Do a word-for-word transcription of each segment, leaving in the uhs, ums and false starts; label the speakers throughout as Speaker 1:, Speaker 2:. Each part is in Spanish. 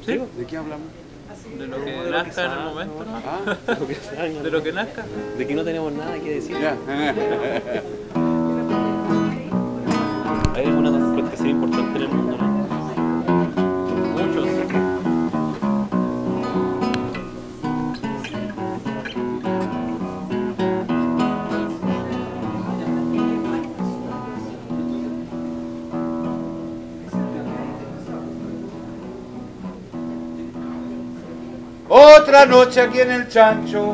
Speaker 1: ¿Sí?
Speaker 2: ¿De qué hablamos?
Speaker 1: De lo que nazca en el momento, ¿no?
Speaker 2: Ah,
Speaker 3: De lo que salga,
Speaker 1: De lo que nazca.
Speaker 3: de que no tenemos nada que decir.
Speaker 2: ya.
Speaker 3: Hay alguna cuestión importante en el mundo, ¿no?
Speaker 1: Muchos.
Speaker 2: Otra noche aquí en el chancho,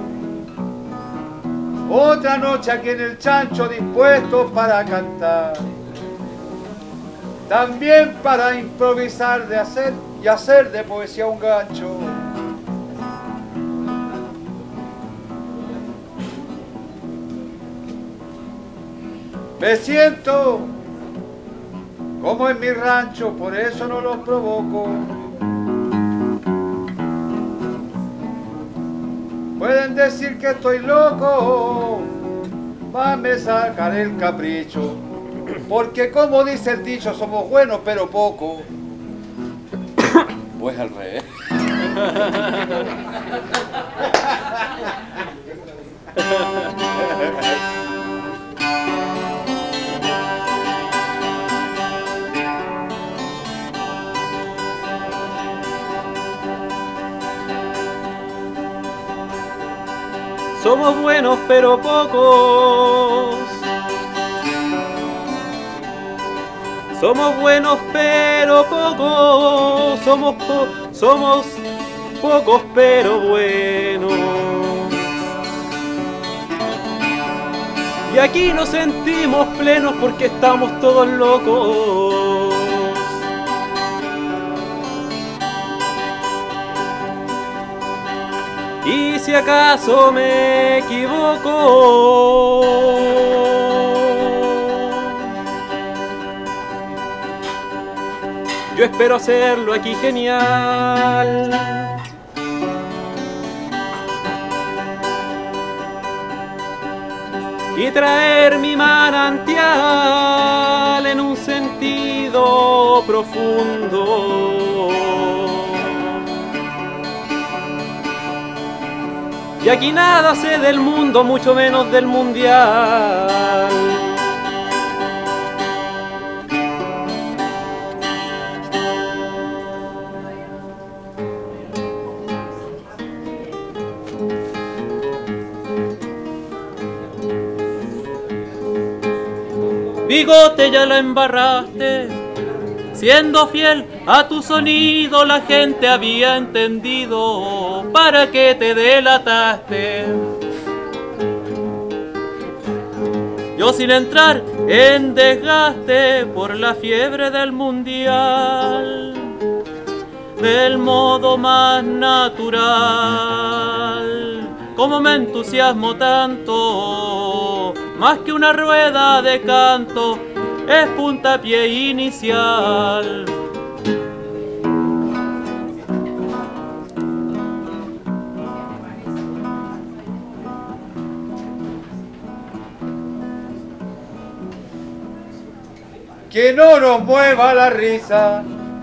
Speaker 2: otra noche aquí en el chancho, dispuesto para cantar, también para improvisar de hacer y hacer de poesía un gancho. Me siento como en mi rancho, por eso no los provoco. Pueden decir que estoy loco, más me sacaré el capricho, porque como dice el dicho, somos buenos pero poco. Pues al revés.
Speaker 3: Somos buenos pero pocos. Somos buenos pero pocos. Somos po somos pocos pero buenos. Y aquí nos sentimos plenos porque estamos todos locos. Y si acaso me equivoco, yo espero hacerlo aquí genial. Y traer mi manantial en un sentido profundo. Y aquí nada sé del mundo, mucho menos del mundial. Bigote, ya la embarraste. Siendo fiel a tu sonido, la gente había entendido para qué te delataste. Yo sin entrar en desgaste por la fiebre del mundial, del modo más natural, como me entusiasmo tanto, más que una rueda de canto, es puntapié inicial.
Speaker 2: Que no nos mueva la risa,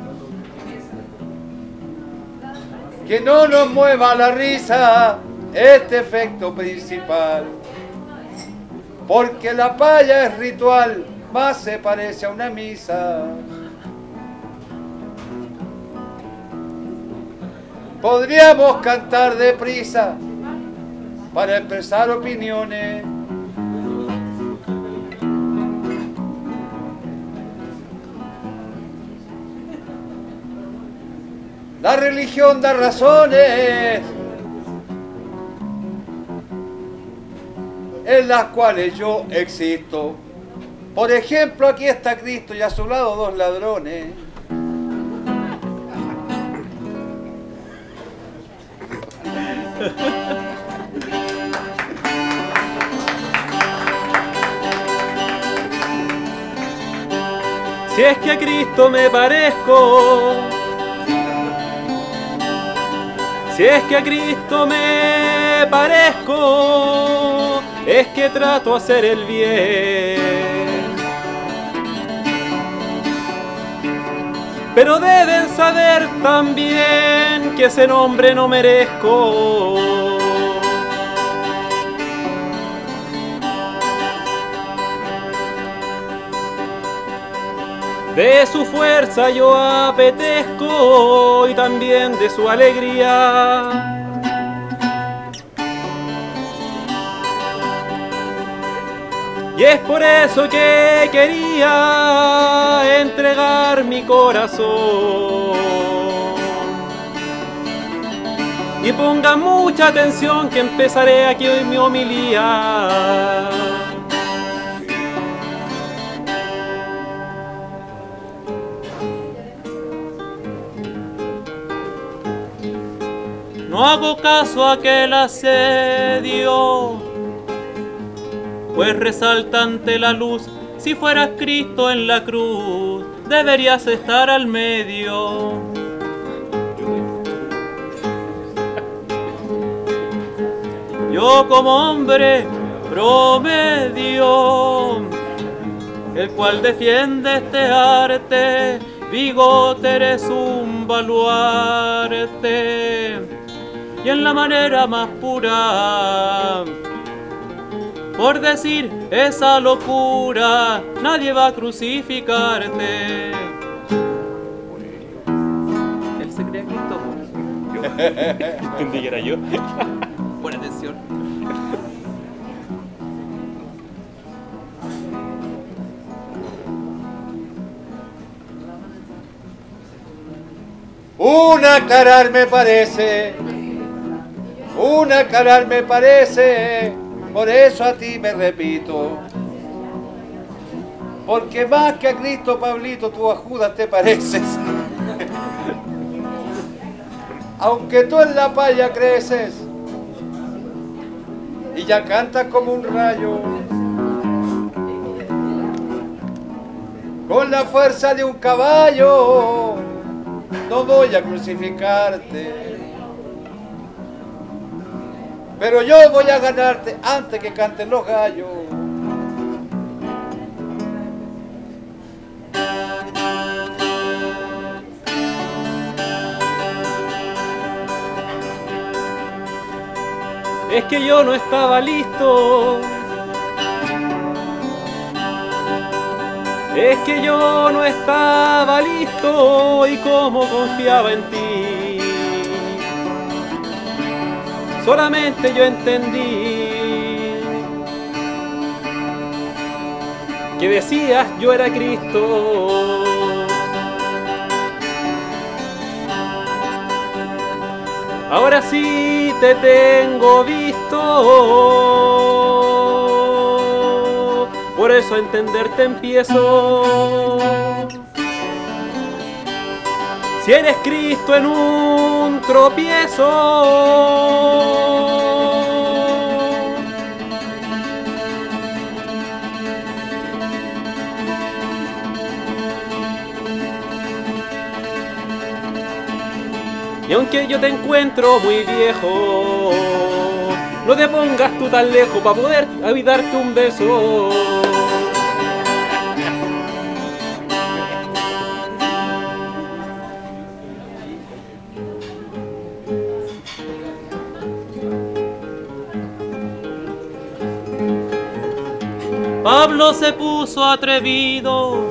Speaker 2: que no nos mueva la risa, este efecto principal, porque la paya es ritual, más se parece a una misa. Podríamos cantar deprisa para expresar opiniones. La religión da razones en las cuales yo existo. Por ejemplo, aquí está Cristo y a su lado dos ladrones.
Speaker 3: Si es que a Cristo me parezco, si es que a Cristo me parezco, es que trato de hacer el bien. pero deben saber también que ese nombre no merezco. De su fuerza yo apetezco y también de su alegría. Y es por eso que quería entregar mi corazón. Y pongan mucha atención que empezaré aquí hoy mi homilía. No hago caso a aquel asedio, pues resalta ante la luz. Si fueras Cristo en la cruz, deberías estar al medio. Yo como hombre promedio, el cual defiende este arte, Bigote eres un baluarte. Y en la manera más pura, por decir esa locura, nadie va a crucificarte. Él se creía Cristo. Yo. Entendí que era yo.
Speaker 1: Buena atención.
Speaker 2: Un aclarar me parece, un aclarar me parece, por eso a ti me repito. Porque más que a Cristo, Pablito, tú a Judas te pareces. Aunque tú en la paya creces y ya cantas como un rayo, con la fuerza de un caballo, no voy a crucificarte, pero yo voy a ganarte antes que canten los gallos.
Speaker 3: Es que yo no estaba listo. Es que yo no estaba listo y como confiaba en ti. Solamente yo entendí que decías yo era Cristo. Ahora sí te tengo visto, por eso a entenderte empiezo. Si eres Cristo en un tropiezo, y aunque yo te encuentro muy viejo, no te pongas tú tan lejos para poder evitarte un beso. Pablo se puso atrevido,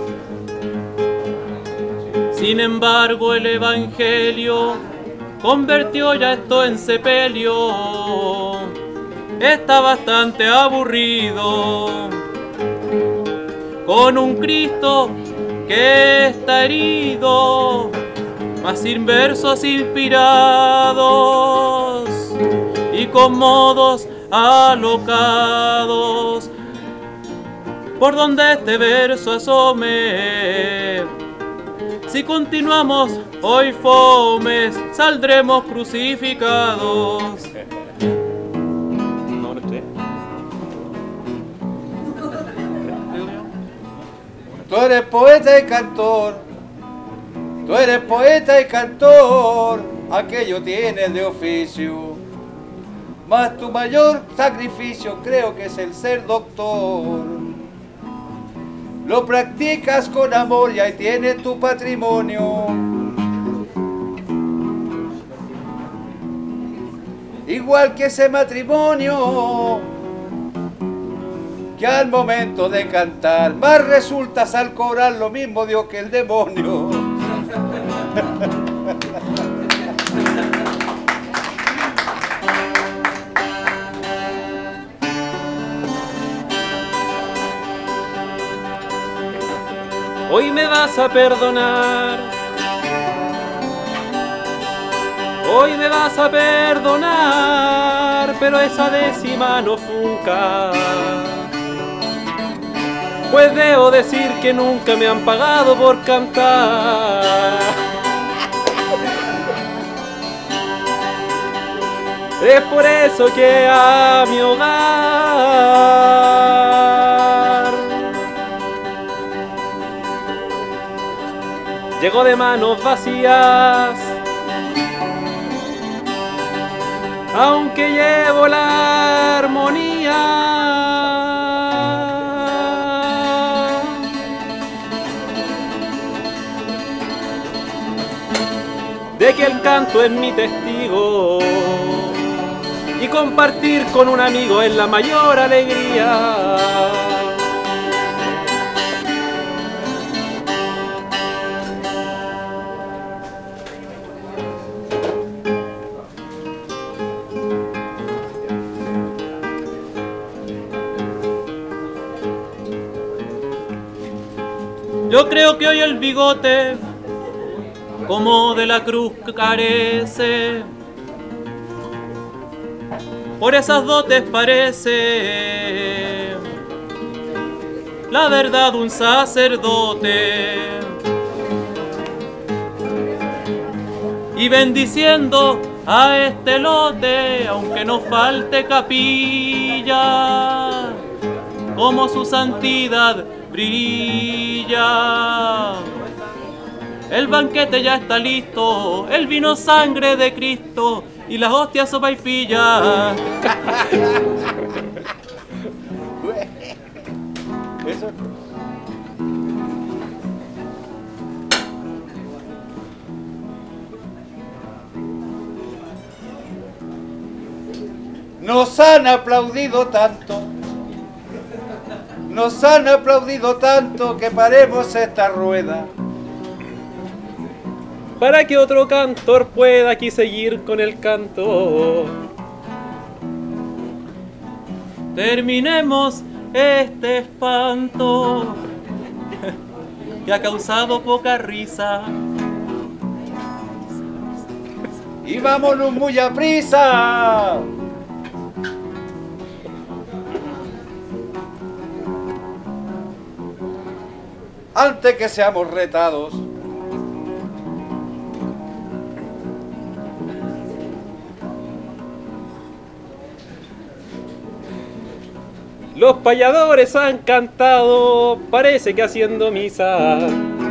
Speaker 3: sin embargo el evangelio convirtió ya esto en sepelio. Está bastante aburrido con un Cristo que está herido, mas sin versos inspirados y con modos alocados. Por donde este verso asome, si continuamos hoy fomes, saldremos crucificados. No, no estoy.
Speaker 2: Tú eres poeta y cantor, tú eres poeta y cantor, aquello tienes de oficio, mas tu mayor sacrificio creo que es el ser doctor. Lo practicas con amor y ahí tienes tu patrimonio. igual que ese matrimonio, que al momento de cantar más resultas al cobrar lo mismo Dios que el demonio.
Speaker 3: Hoy me vas a perdonar, hoy me vas a perdonar, pero esa décima no funca. Pues debo decir que nunca me han pagado por cantar. Es por eso que a mi hogar llego de manos vacías, aunque llevo la armonía. De que el canto es mi testigo y compartir con un amigo es la mayor alegría. Yo creo que hoy el bigote como de la cruz carece, por esas dotes parece la verdad un sacerdote, y bendiciendo a este lote, aunque nos falte capilla, como su santidad brilla. El banquete ya está listo, el vino sangre de Cristo y las hostias sopaipillas.
Speaker 2: Eso. Nos han aplaudido tanto, nos han aplaudido tanto que paremos esta rueda.
Speaker 3: Para que otro cantor pueda aquí seguir con el canto. Terminemos este espanto que ha causado poca risa.
Speaker 2: Y vámonos muy a prisa. Antes que seamos retados.
Speaker 3: Los payadores han cantado, parece que haciendo misa.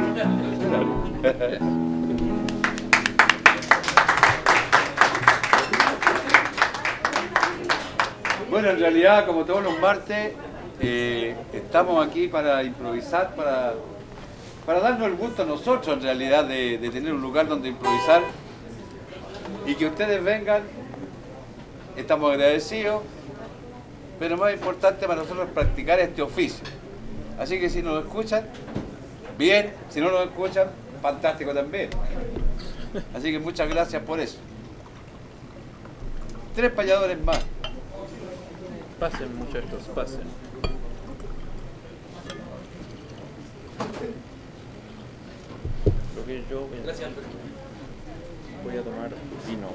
Speaker 2: Bueno, en realidad, como todos los martes, eh, estamos aquí para improvisar, para, para darnos el gusto a nosotros, en realidad, de, de tener un lugar donde improvisar. Y que ustedes vengan, estamos agradecidos. Pero más importante para nosotros es practicar este oficio. Así que si nos escuchan, bien. Si no nos escuchan, fantástico también. Así que muchas gracias por eso. Tres payadores más.
Speaker 3: Pasen, muchachos, pasen. Lo que yo voy a,
Speaker 1: Gracias.
Speaker 3: voy a tomar vino.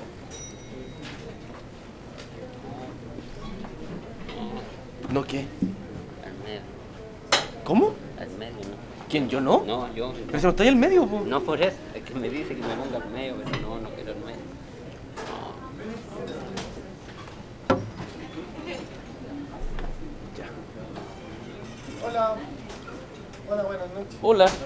Speaker 4: ¿No qué?
Speaker 5: Al medio.
Speaker 4: ¿Cómo?
Speaker 5: Al medio, ¿no?
Speaker 4: ¿Quién? ¿Yo no?
Speaker 5: No, yo.
Speaker 4: Pero si no está ahí al medio, po.
Speaker 5: No por eso, es que me dice que me ponga al medio, pero no, no quiero al medio.
Speaker 6: Hola. Hola, buenas noches.
Speaker 3: Hola.
Speaker 6: Nos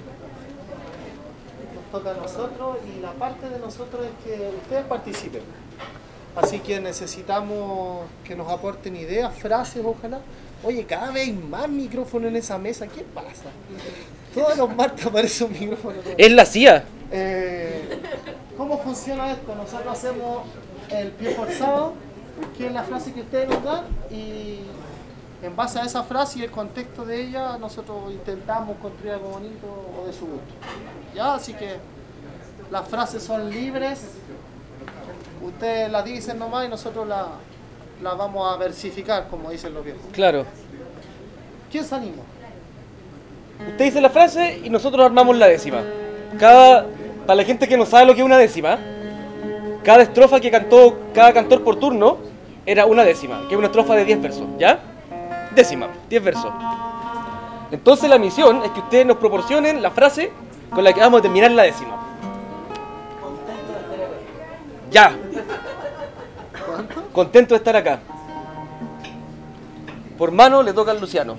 Speaker 6: toca a nosotros y la parte de nosotros es que ustedes participen. Así que necesitamos que nos aporten ideas, frases, ojalá. Oye, cada vez hay más micrófonos en esa mesa. ¿Qué pasa? Todos los martes aparece un micrófono.
Speaker 4: Es la C I A.
Speaker 6: Eh, ¿Cómo funciona esto? Nosotros hacemos el pie forzado, que es la frase que ustedes nos dan, y en base a esa frase y el contexto de ella, nosotros intentamos construir algo bonito o de su gusto. ¿Ya? Así que las frases son libres, ustedes las dicen nomás y nosotros las la vamos a versificar, como dicen los viejos.
Speaker 4: Claro.
Speaker 6: ¿Quién se anima?
Speaker 4: Usted dice la frase y nosotros armamos la décima. Cada, para la gente que no sabe lo que es una décima, cada estrofa que cantó cada cantor por turno era una décima, que es una estrofa de diez versos, ¿ya? Décima, diez versos. Entonces la misión es que ustedes nos proporcionen la frase con la que vamos a terminar la décima. Ya.
Speaker 6: ¿Cuánto?
Speaker 4: Contento de estar acá. Por mano le toca al Luciano.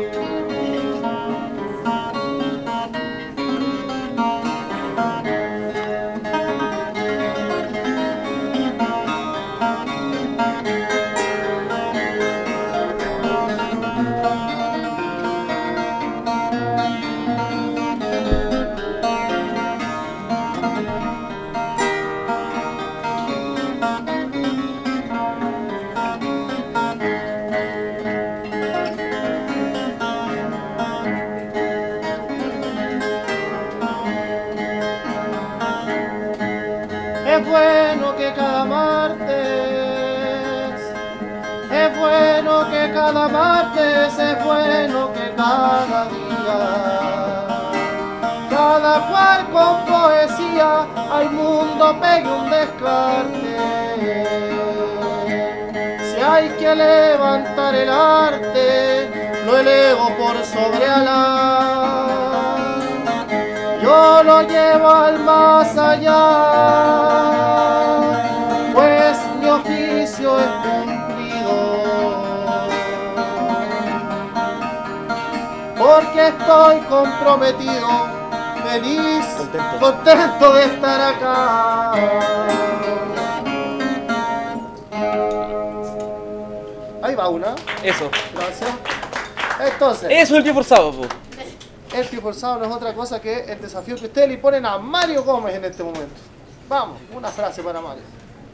Speaker 6: Es bueno que cada martes, es bueno que cada martes, es bueno que cada día, cada cual con poesía al mundo pegue un descarte. Si hay que levantar el arte, lo elevo por sobre Alá. Yo lo llevo al más allá, pues mi oficio es cumplido, porque estoy comprometido, feliz,
Speaker 4: Contento.
Speaker 6: contento de estar acá. Ahí va una,
Speaker 4: Eso.
Speaker 6: gracias. Entonces,
Speaker 4: Eso es el pie forzado, po.
Speaker 6: el pie forzado no es otra cosa que el desafío que ustedes le ponen a Mario Gómez en este momento. Vamos, una frase para Mario.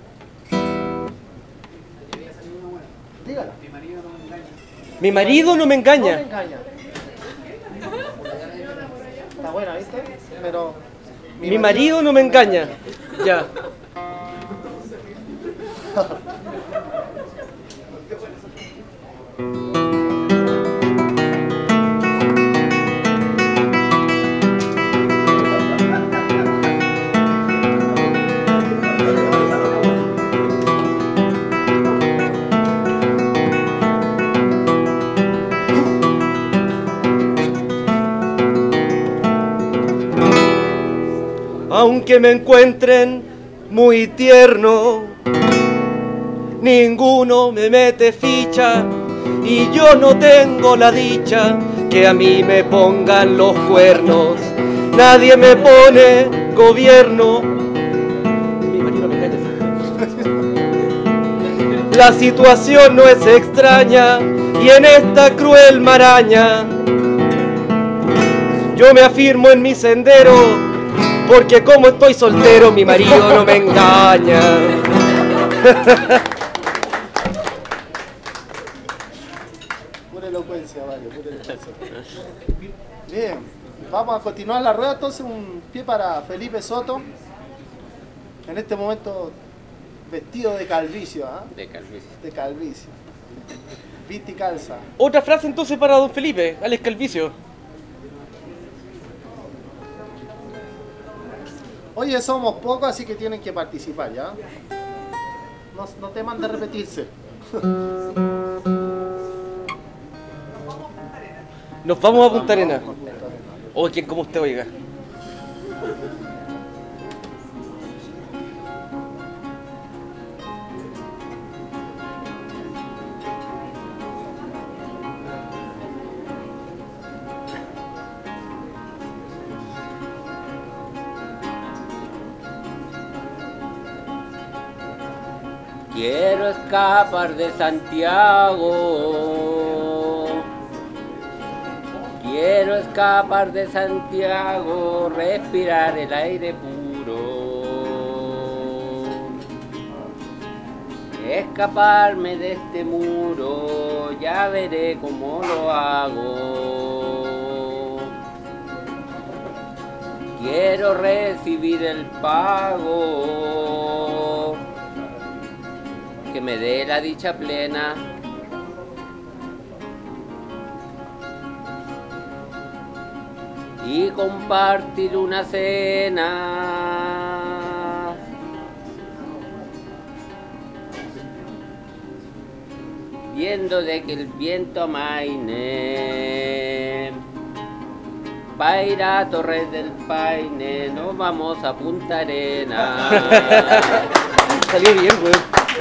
Speaker 6: Dígala.
Speaker 4: Mi marido no me
Speaker 6: No me
Speaker 4: engaña.
Speaker 6: engaña. Está buena, ¿viste? Pero...
Speaker 4: Mi marido no me engaña. Ya. Aunque me encuentren muy tierno, ninguno me mete ficha y yo no tengo la dicha que a mí me pongan los cuernos. Nadie me pone gobierno. Mi marido me engaña. La situación no es extraña y en esta cruel maraña yo me afirmo en mi sendero. Porque como estoy soltero, mi marido no me engaña.
Speaker 6: Pura elocuencia, Mario, pura elocuencia. Bien, vamos a continuar la rueda. Entonces, un pie para Felipe Soto. En este momento, vestido de calvicio, ¿ah?
Speaker 5: De calvicie.
Speaker 6: De calvicio. Viste y calza.
Speaker 4: Otra frase entonces para don Felipe, Alex Calvicio.
Speaker 6: Oye, somos pocos, así que tienen que participar, ¿ya? No, no teman de repetirse.
Speaker 4: Nos vamos a Punta Arenas.
Speaker 6: Vamos a Punta Arenas.
Speaker 4: O quien como usted oiga.
Speaker 5: Quiero escapar de Santiago, quiero escapar de Santiago, respirar el aire puro. escaparme de este muro, ya veré cómo lo hago. Quiero recibir el pago que me dé la dicha plena. Y compartir una cena. Viendo de que el viento amaine, pa' ir a Torres del Paine, nos vamos a Punta Arena.
Speaker 4: Salió bien, weón.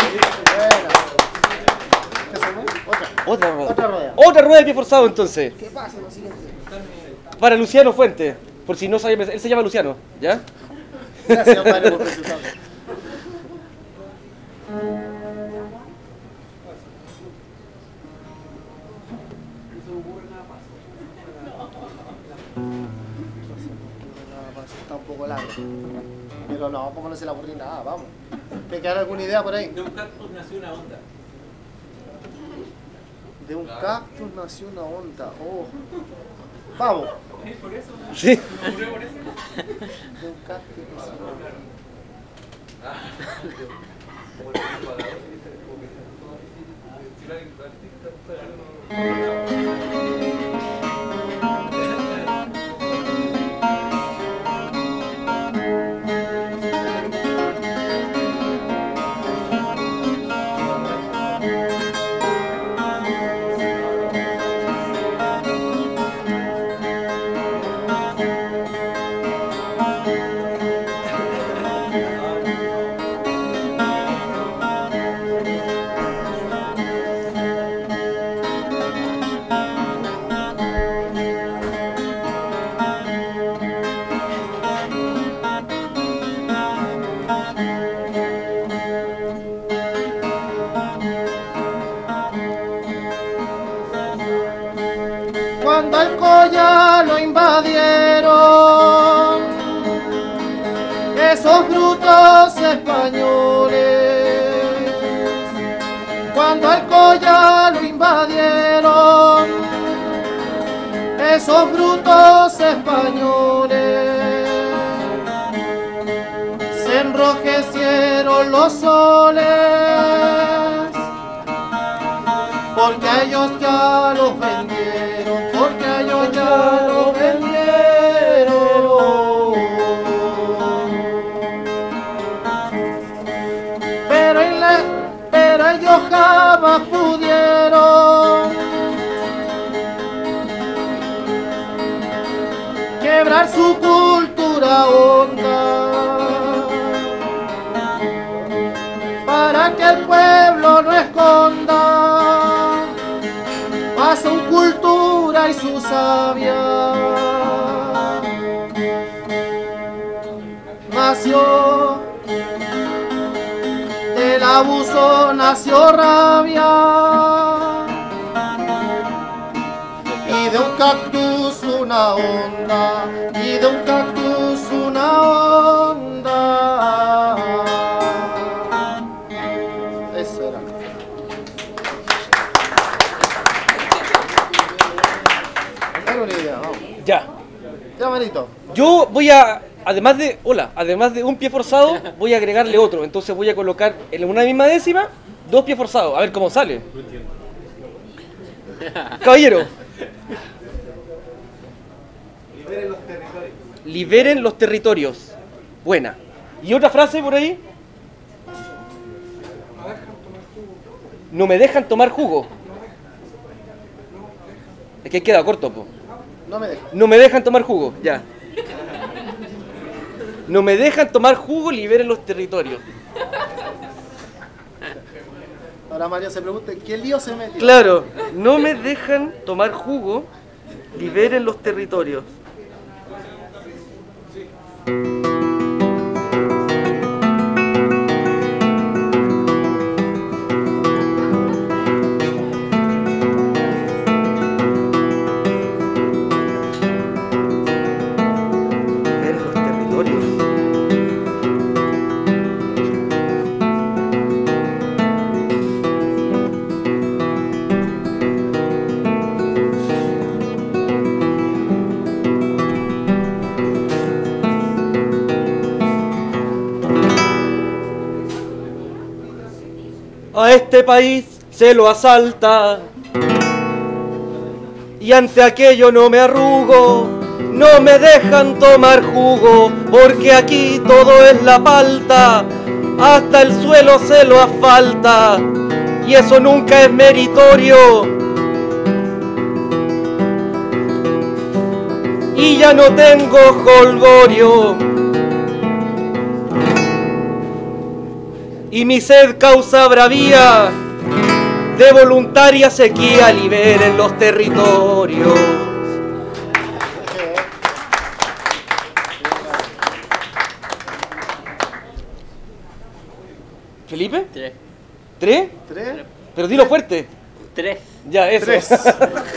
Speaker 6: ¿Qué hacemos? Otra.
Speaker 4: Otra rueda.
Speaker 6: Otra rueda.
Speaker 4: Otra rueda de pie forzado entonces.
Speaker 6: ¿Qué pasa? Lo siguiente.
Speaker 4: Para Luciano Fuente. Por si no sabía, él se llama Luciano, ¿ya?
Speaker 6: Gracias, padre, por presentarme. Está un poco largo. Pero no, como no se le ocurrió nada, vamos. ¿Te queda alguna idea por ahí?
Speaker 3: De un cactus nació una onda.
Speaker 6: De un cactus nació una onda. Oh. Vamos.
Speaker 4: Sí.
Speaker 6: De un cactus nació una onda. Cuando al Coya lo invadieron esos brutos españoles, cuando al Coya lo invadieron esos brutos españoles, se enrojecieron los soles, porque a ellos ya los vendieron, porque a ellos ya los vendieron. Pero, en la, pero ellos jamás pudieron quebrar su cultura honda, para que el pueblo no esconda a su cultura y su sabia. Nació del abuso, nació rabia, y de un cactus una onda, y de un cactus una onda. Eso era. Tengo una idea, vamos.
Speaker 4: Ya.
Speaker 6: Ya, manito.
Speaker 4: Yo voy a, además de, hola, además de un pie forzado, voy a agregarle otro. Entonces voy a colocar en una misma décima dos pies forzados. A ver cómo sale. Caballero.
Speaker 2: Liberen los territorios.
Speaker 4: Liberen los territorios. Buena. ¿Y otra frase por ahí? No me dejan tomar jugo. Es que queda corto, po.
Speaker 6: No me dejes.
Speaker 4: No me dejan tomar jugo, ya. No me dejan tomar jugo, liberen los territorios.
Speaker 6: Ahora Mario se pregunta, ¿en qué lío se metió?
Speaker 4: Claro, no me dejan tomar jugo, liberen los territorios. Liberen los territorios. a este país se lo asalta. Y ante aquello no me arrugo, no me dejan tomar jugo, porque aquí todo es la palta, hasta el suelo se lo asfalta, y eso nunca es meritorio. Y ya no tengo jolgorio, y mi sed causa bravía, de voluntaria sequía liberen los territorios. ¿Felipe?
Speaker 5: Tres.
Speaker 4: ¿Tres?
Speaker 6: ¿Tres?
Speaker 4: Pero dilo fuerte.
Speaker 5: Tres.
Speaker 4: Ya, eso.
Speaker 6: Tres.
Speaker 4: Tres,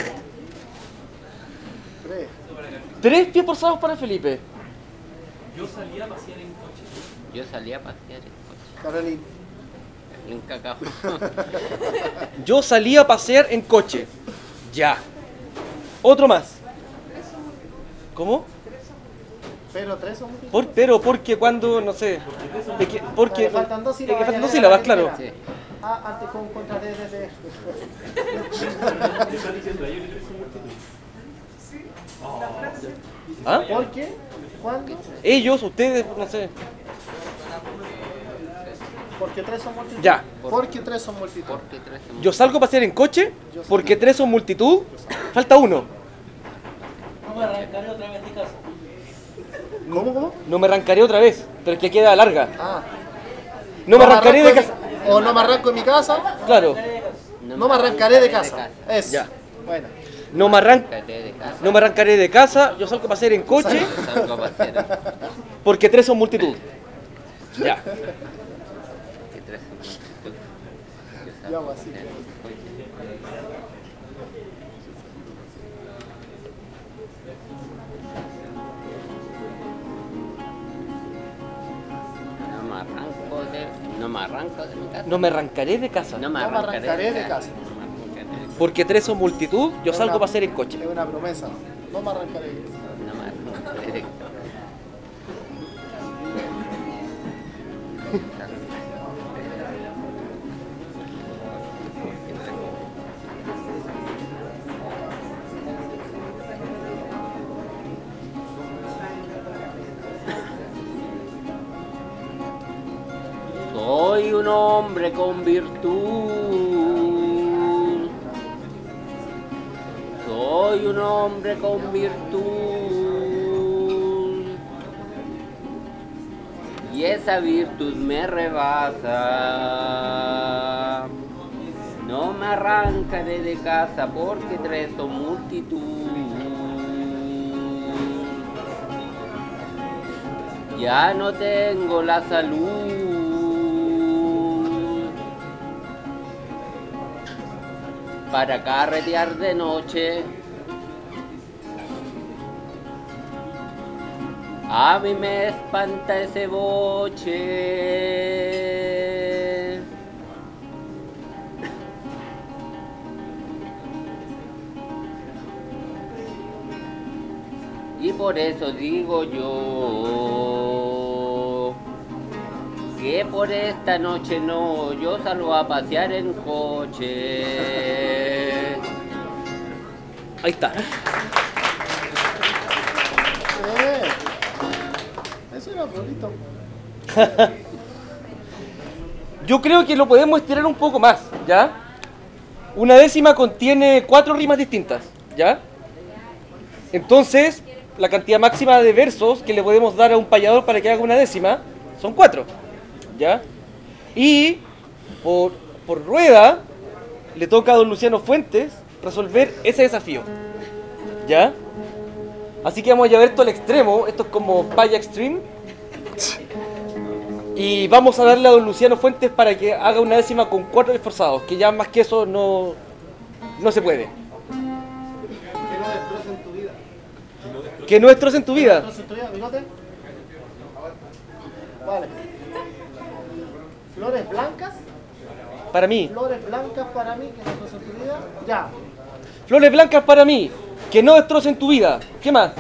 Speaker 6: Tres.
Speaker 4: pies forzados para Felipe.
Speaker 3: Yo salía a pasear en coche.
Speaker 5: Yo salí a pasear en coche.
Speaker 6: Carolina.
Speaker 5: En cacao.
Speaker 4: Yo salí a pasear en coche. Ya. Otro más. ¿Cómo?
Speaker 6: Pero tres son muy
Speaker 4: Por, pero porque cuando, no sé. es que- porque.
Speaker 6: Le faltan dos
Speaker 4: es que
Speaker 6: sílabas,
Speaker 4: faltan
Speaker 6: ya
Speaker 4: dos
Speaker 6: le-
Speaker 4: sílabas,
Speaker 6: ya
Speaker 4: claro.
Speaker 6: le-
Speaker 5: Sí.
Speaker 6: Ah, antes con contra de, de, de.
Speaker 4: ¿Ah?
Speaker 6: ¿Por qué? ¿Cuándo?
Speaker 4: Ellos, ustedes, no sé.
Speaker 6: Porque tres son multitud.
Speaker 4: Ya.
Speaker 6: Porque tres son multitud.
Speaker 5: Porque tres somos-
Speaker 4: Yo salgo a pasear en coche porque tres son multitud. Falta uno.
Speaker 6: ¿Cómo, cómo?
Speaker 4: No me arrancaré otra vez, pero es que queda larga.
Speaker 6: Ah.
Speaker 4: No me arrancaré de
Speaker 6: arranco en
Speaker 4: casa.
Speaker 6: mi- O no me arranco en mi casa.
Speaker 4: Claro.
Speaker 6: No me arrancaré de casa. Eso.
Speaker 4: Ya.
Speaker 6: Bueno.
Speaker 4: No me, arran-
Speaker 5: Arrancaré de casa.
Speaker 4: no me arrancaré de casa. Yo salgo a pasear en coche
Speaker 5: Salgo a pasear.
Speaker 4: porque tres son multitud. Ya.
Speaker 5: Que tres somos. Yo salgo
Speaker 6: Ya,
Speaker 5: a
Speaker 6: pues, así.
Speaker 5: pasear en coche. No me arranco de, no me arranco de mi casa.
Speaker 4: No me arrancaré de casa
Speaker 5: No me
Speaker 6: No me
Speaker 5: arrancaré,
Speaker 6: arrancaré de casa.
Speaker 5: No me arrancaré de casa.
Speaker 4: porque tres son multitud. Yo
Speaker 6: Es
Speaker 4: salgo a
Speaker 6: una-
Speaker 4: pasear en coche.
Speaker 6: Es una promesa. No me arrancaré.
Speaker 5: No me arrancaré de casa. Soy un hombre con virtud. Soy un hombre con virtud. Y esa virtud me rebasa. No me arrancaré de casa porque tres son multitud. Ya no tengo la salud para carretear de noche. A mí me espanta ese boche. Y por eso digo yo que por esta noche no, yo salgo a pasear en coche.
Speaker 4: Ahí está.
Speaker 6: Eh. Eso era bonito.
Speaker 4: Yo creo que lo podemos estirar un poco más, ¿ya? Una décima contiene cuatro rimas distintas, ¿ya? Entonces, la cantidad máxima de versos que le podemos dar a un payador para que haga una décima son cuatro, ¿ya? Y por, por rueda le toca a don Luciano Fuentes resolver ese desafío, ¿ya? Así que vamos a llevar esto al extremo, esto es como Paya Extreme. Y vamos a darle a don Luciano Fuentes para que haga una décima con cuatro esforzados, que ya más que eso no, no se puede.
Speaker 6: Que no destrocen tu vida.
Speaker 4: Que no destrocen tu vida.
Speaker 6: ¿Destrocen tu vida, bigote? Vale. Flores blancas.
Speaker 4: Para mí.
Speaker 6: Flores blancas para mí, que no destrocen tu vida. Ya.
Speaker 4: Flores blancas para mí, que no destrocen tu vida. ¿Qué más?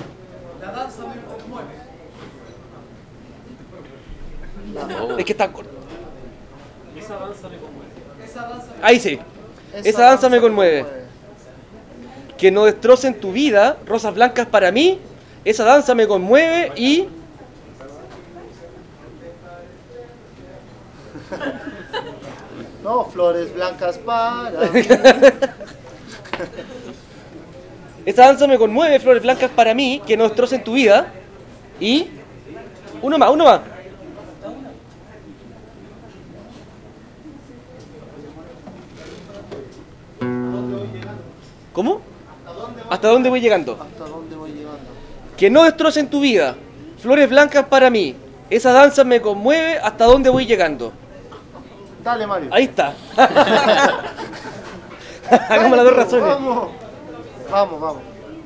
Speaker 4: Es que está corto.
Speaker 3: Esa danza le conmueve.
Speaker 4: Ahí sí. Esa danza me conmueve. Que no destrocen tu vida, rosas blancas para mí. Esa danza me conmueve y...
Speaker 6: No, flores blancas para mí.
Speaker 4: Esa danza me conmueve, flores blancas para mí, que no destrocen tu vida. Y... Uno más, uno más. ¿Cómo? ¿Hasta dónde voy llegando?
Speaker 6: ¿Hasta dónde voy llegando?
Speaker 4: Que no destrocen tu vida, flores blancas para mí. Esa danza me conmueve, hasta dónde voy llegando.
Speaker 6: Dale, Mario.
Speaker 4: Ahí está. Hagamos las dos razones.
Speaker 6: Vamos, vamos, vamos.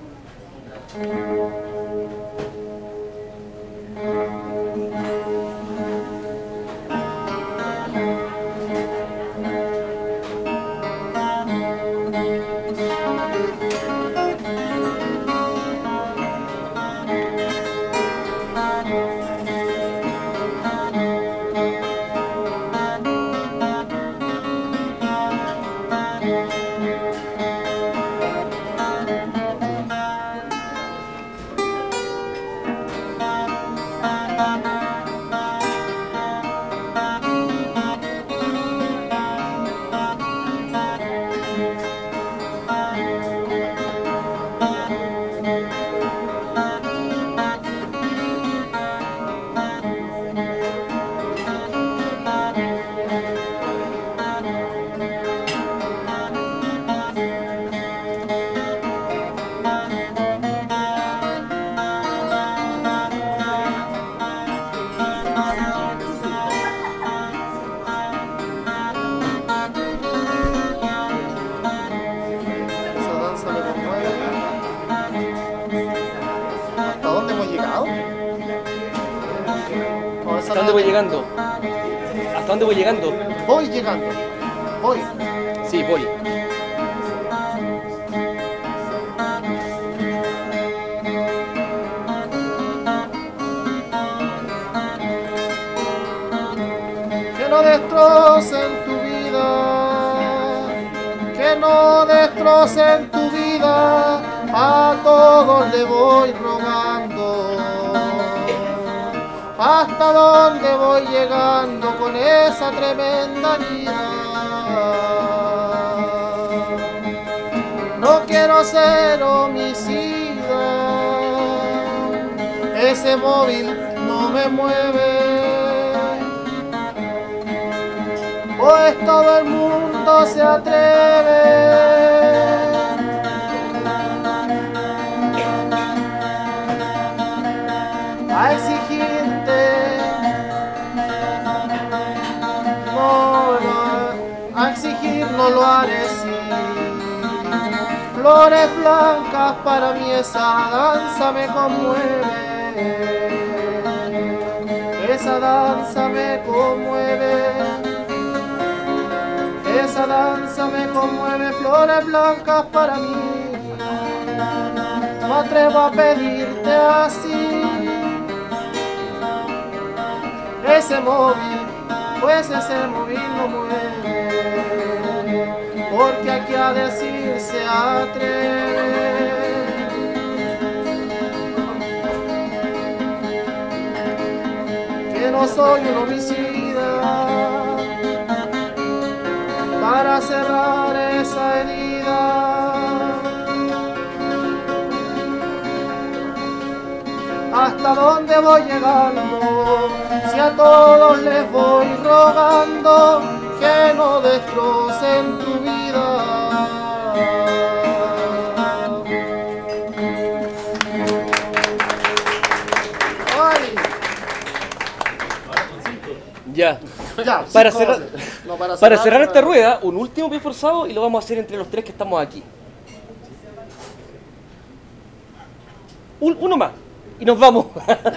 Speaker 4: ¿Hasta dónde voy llegando? ¿Hasta dónde voy llegando?
Speaker 6: Voy llegando. Voy.
Speaker 4: Sí, voy.
Speaker 6: Que no destrocen tu vida, que no destrocen tu vida, a todos le voy rogando. Hasta dónde voy llegando con esa tremenda vida. No quiero ser homicida, ese móvil no me mueve. Pues todo el mundo se atreve a exigirte, no, no, a exigir no lo haré, sí. Flores blancas para mí esa danza me conmueve, esa danza me conmueve. Esa danza me conmueve, flores blancas para mí. No me atrevo a pedirte así ese móvil, pues ese móvil no muere, porque aquí a decir se atreve. Que no soy un homicida para cerrar esa herida. ¿Hasta dónde voy llegando? Si a todos les voy rogando que no destrocen tu vida. Ay.
Speaker 4: Ya.
Speaker 6: Ya,
Speaker 4: Para
Speaker 6: cinco
Speaker 4: cerrar,
Speaker 6: voces. No, para
Speaker 4: para
Speaker 6: cerrar,
Speaker 4: cerrar esta
Speaker 6: para-
Speaker 4: rueda, un último pie forzado y lo vamos a hacer entre los tres que estamos aquí. Un- uno más y nos vamos.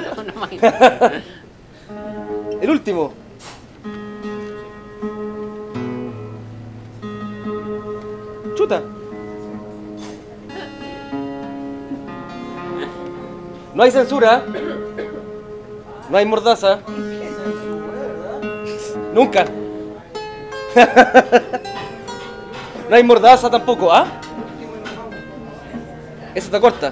Speaker 4: El último. Chuta. No hay censura. No hay mordaza. Nunca. No hay mordaza tampoco, ¿ah? Esa está corta.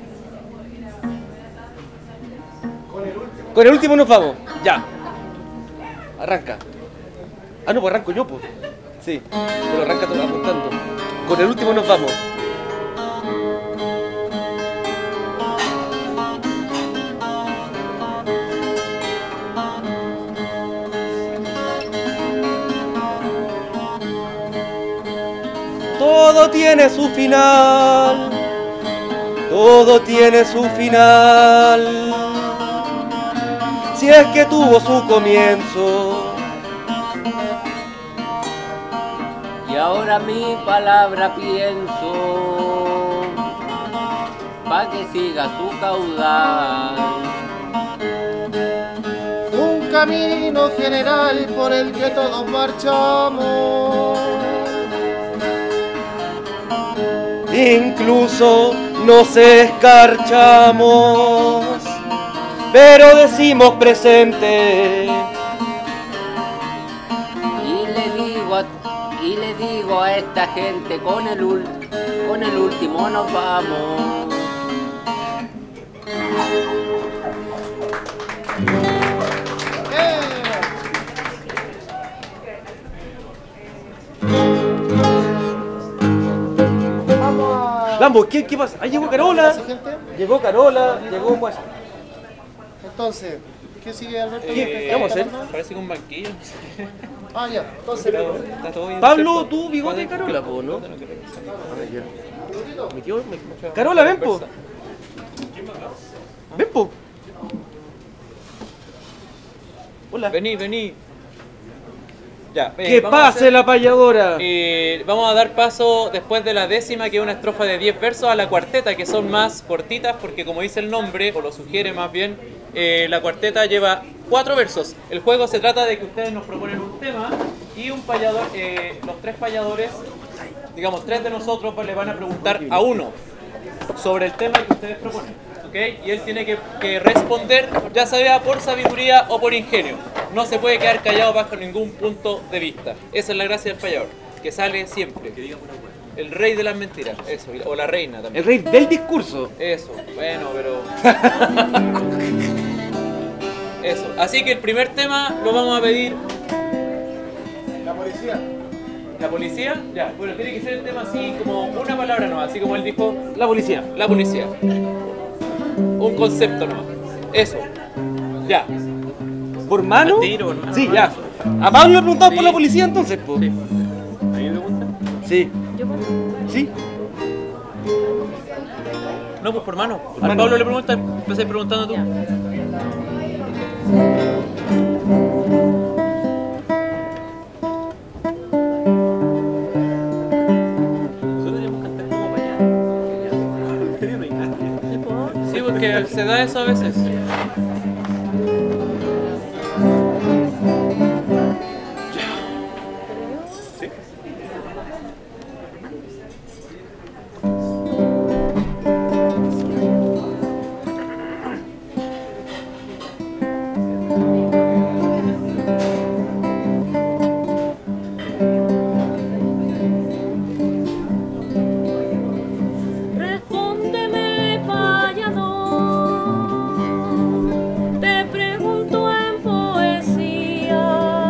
Speaker 4: Con el último nos vamos. Ya. Arranca. Ah, no, pues arranco yo, pues. Sí, pero arranca todo apuntando. Con el último nos vamos. Todo tiene su final, todo tiene su final, si es que tuvo su comienzo.
Speaker 5: Y ahora mi palabra pienso, pa' que siga su caudal.
Speaker 6: Un camino general por el que todos marchamos.
Speaker 4: Incluso nos escarchamos, pero decimos presente.
Speaker 5: Y le digo a, y le digo a esta gente, con el, ul, con el último nos vamos.
Speaker 4: Lambo, ¿qué, ¿qué pasa? Ahí llegó Carola.
Speaker 6: ¿Pasa, gente?
Speaker 4: Llegó Carola, llegó pues.
Speaker 6: Entonces, ¿qué sigue, Alberto?
Speaker 4: ¿Qué- qué vamos a hacer?
Speaker 1: Parece que un banquillo.
Speaker 6: Ah, ya. Entonces,
Speaker 1: Está todo bien,
Speaker 4: Pablo,
Speaker 1: ¿cierto?
Speaker 4: tú, bigote,
Speaker 1: ¿Cuál-
Speaker 4: Carola, po, ¿no?
Speaker 1: cuál- cuál-
Speaker 4: Me quedo, me... Carola, ven, po. Ven, po. Hola.
Speaker 3: Vení, vení. Ya, eh,
Speaker 4: Que
Speaker 3: vamos a
Speaker 4: pase
Speaker 3: hacer-
Speaker 4: la payadora.
Speaker 3: Eh, vamos a dar paso después de la décima, que es una estrofa de diez versos, a la cuarteta, que son más cortitas, porque como dice el nombre, o lo sugiere más bien, eh, la cuarteta lleva cuatro versos. El juego se trata de que ustedes nos proponen un tema y un payador, eh, los tres payadores, digamos tres de nosotros, pues, le van a preguntar a uno sobre el tema que ustedes proponen. ¿Ok? Y él tiene que, que responder, ya sea por sabiduría o por ingenio. No se puede quedar callado bajo ningún punto de vista. Esa es la gracia del payador, que sale siempre. El rey de las mentiras, eso, o la reina también.
Speaker 4: El rey del discurso.
Speaker 3: Eso, bueno, pero... Eso, así que el primer tema lo vamos a pedir...
Speaker 6: la policía.
Speaker 3: ¿La policía? Ya, bueno, tiene que ser el tema así como una palabra nomás, así como él dijo,
Speaker 4: La policía.
Speaker 3: la policía. Un concepto nomás. Eso. Ya.
Speaker 4: ¿Por mano?
Speaker 3: Al tiro, por mano.
Speaker 4: Sí, ya. A Pablo le preguntamos por
Speaker 3: Sí.
Speaker 4: la policía entonces, po.
Speaker 3: Sí. ¿A mí me gusta?
Speaker 4: Sí. Sí.
Speaker 3: No, pues por mano.
Speaker 4: Por
Speaker 3: Al
Speaker 4: mano.
Speaker 3: Pablo le preguntas, empecé preguntando tú. Nosotros deberíamos cantar como para allá. Sí, porque se da eso a veces.
Speaker 7: Respóndeme, payador, te pregunto en poesía.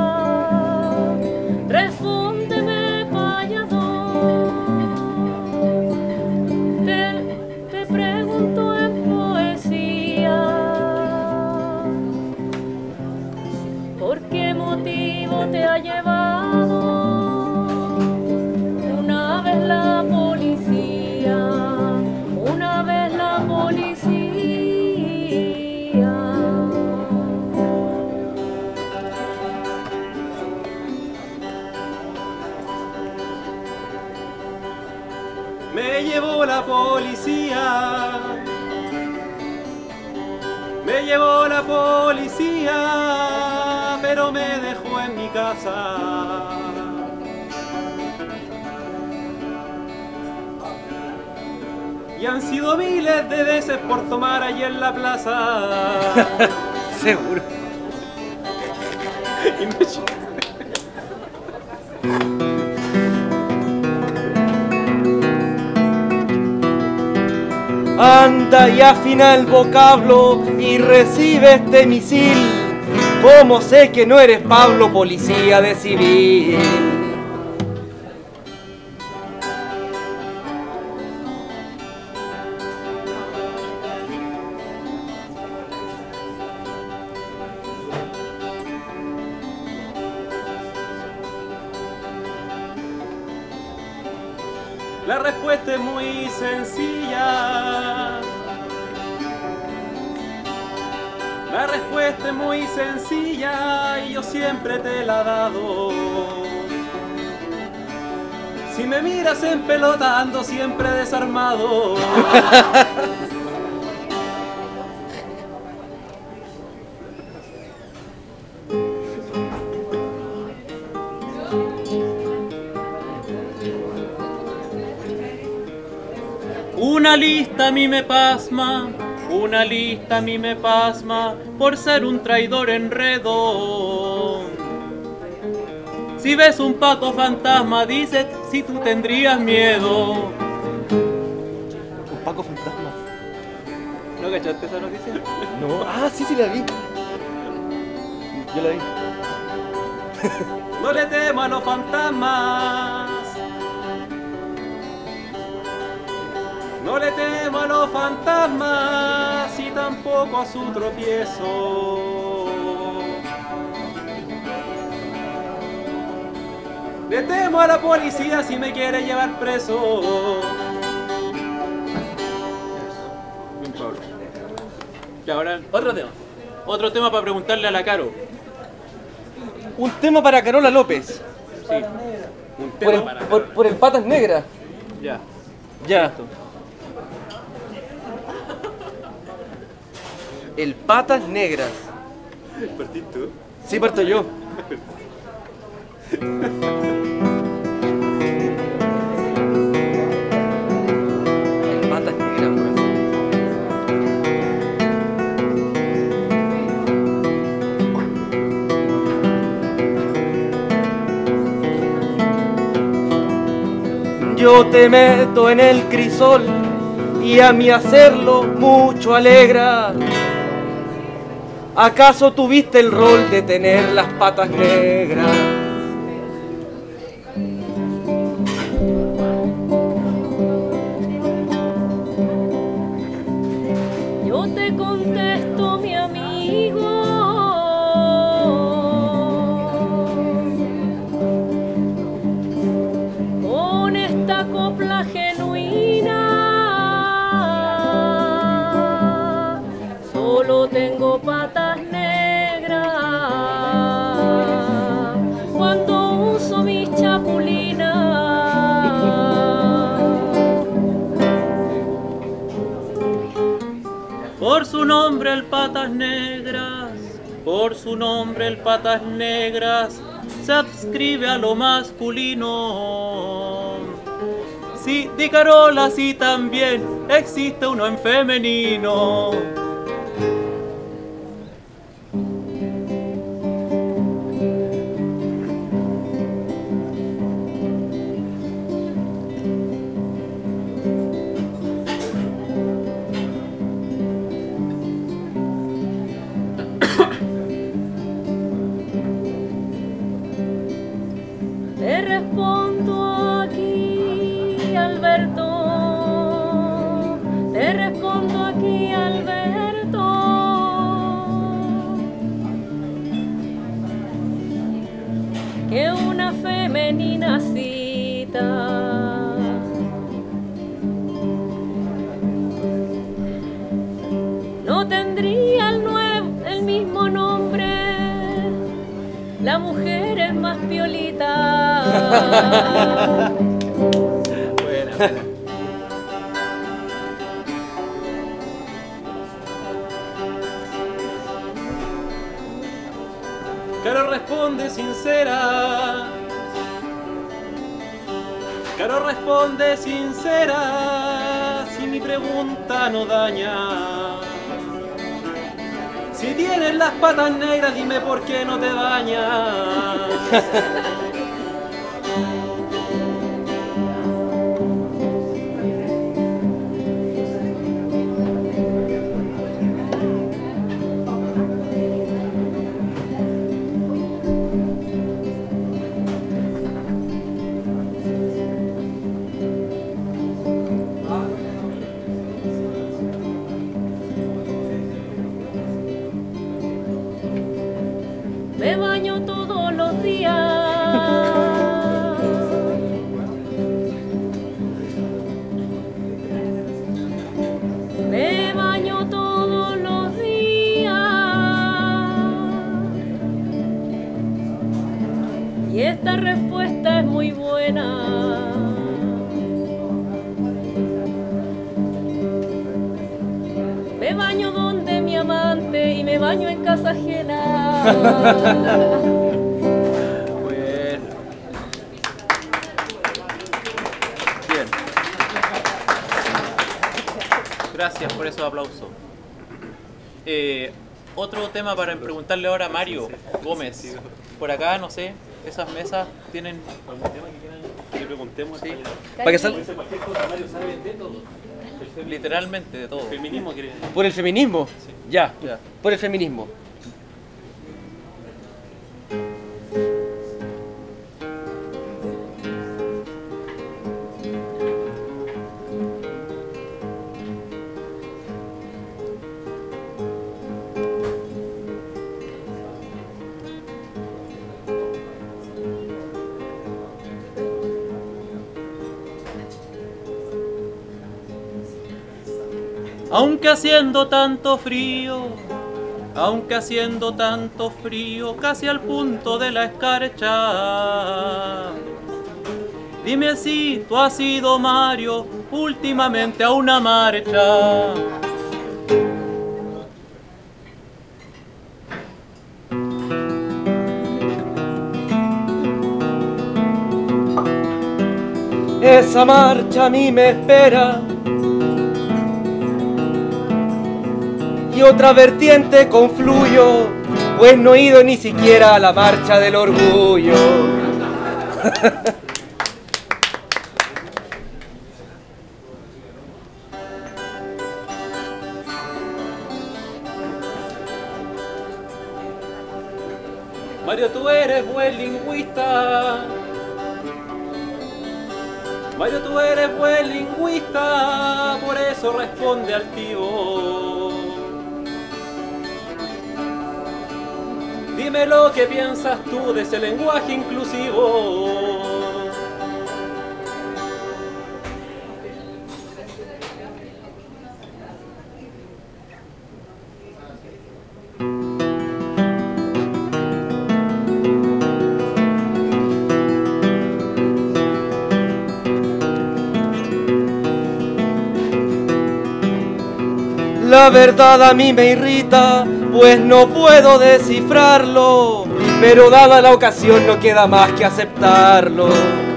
Speaker 7: Respóndeme, payador, te, te pregunto en poesía. ¿Por qué motivo te ha llevado una vez la policía? Una vez la policía.
Speaker 8: Me llevó la policía, me llevó la policía, pero me dejó en mi casa. Y han sido miles de veces por tomar allí en la plaza.
Speaker 4: Seguro. Anda y afina el vocablo y recibe este misil. Como sé que no eres Pablo, policía de civil.
Speaker 8: La respuesta es muy sencilla. La respuesta es muy sencilla y yo siempre te la he dado. Si me miras en pelota ando siempre desarmado.
Speaker 3: Una lista a mí me pasma, una lista a mí me pasma, por ser un traidor enredo. Si ves un Paco fantasma, dices si tú tendrías miedo.
Speaker 4: Un Paco fantasma.
Speaker 1: ¿No cachaste esa noticia?
Speaker 4: No, ah, sí, sí la vi. Yo la vi.
Speaker 8: No le temo a los fantasmas. No le temo a los fantasmas y tampoco a su tropiezo. Le temo a la policía si me quiere llevar preso.
Speaker 3: Bien, Pablo. Y ahora, otro tema. Otro tema para preguntarle a la Caro.
Speaker 4: Un tema para Carola López.
Speaker 3: Sí. Un
Speaker 4: Por
Speaker 3: tema
Speaker 4: el,
Speaker 3: para
Speaker 4: por,
Speaker 3: Caro.
Speaker 4: por el Patas Negras.
Speaker 3: Ya.
Speaker 4: Ya. El Patas Negras.
Speaker 8: ¿Partís tú?
Speaker 4: Sí, parto yo. El Patas Negras, pues. Yo te meto en el crisol y a mí hacerlo mucho alegra. ¿Acaso tuviste el rol de tener las patas negras?
Speaker 7: Yo te contesto, mi amigo, con esta copla genuina. Solo tengo patas negras cuando uso mis chapulinas.
Speaker 3: Por su nombre el Patas Negras, por su nombre el Patas Negras, se adscribe a lo masculino. Sí, di Carola, sí también existe uno en femenino.
Speaker 7: Te respondo aquí, Alberto. Te respondo aquí, Alberto. Que una femenina cita no tendría el, nuevo, el mismo nombre. La mujer es más piolita.
Speaker 3: Buena, buena.
Speaker 8: Caro responde sincera. Caro responde sincera. Si mi pregunta no daña. Si tienes las patas negras, dime por qué no te bañas.
Speaker 7: baño en casa ajena.
Speaker 3: Bueno. Bien. Gracias por esos aplausos. Eh, otro tema para preguntarle ahora a Mario Gómez. Por acá, no sé, esas mesas tienen...
Speaker 8: ¿Algún tema que quieran que le preguntemos?
Speaker 3: Sí.
Speaker 4: Para que sal-
Speaker 8: Puede ser cualquier cosa, Mario sabe de todo. El feminismo.
Speaker 3: Literalmente de todo.
Speaker 8: El feminismo quiere.
Speaker 4: ¿Por el feminismo? Ya,
Speaker 3: Ya.
Speaker 4: por el feminismo.
Speaker 3: Aunque haciendo tanto frío, aunque haciendo tanto frío, casi al punto de la escarcha. Dime si tú has ido, Mario, últimamente a una marcha.
Speaker 4: Esa marcha a mí me espera y otra vertiente confluyo, pues no he ido ni siquiera a la marcha del orgullo.
Speaker 3: Mario, tú eres buen lingüista. Mario, tú eres buen lingüista, por eso responde al tío. Dime lo que piensas tú de ese lenguaje inclusivo.
Speaker 4: La verdad a mí me irrita, pues no puedo descifrarlo, pero dada la ocasión no queda más que aceptarlo.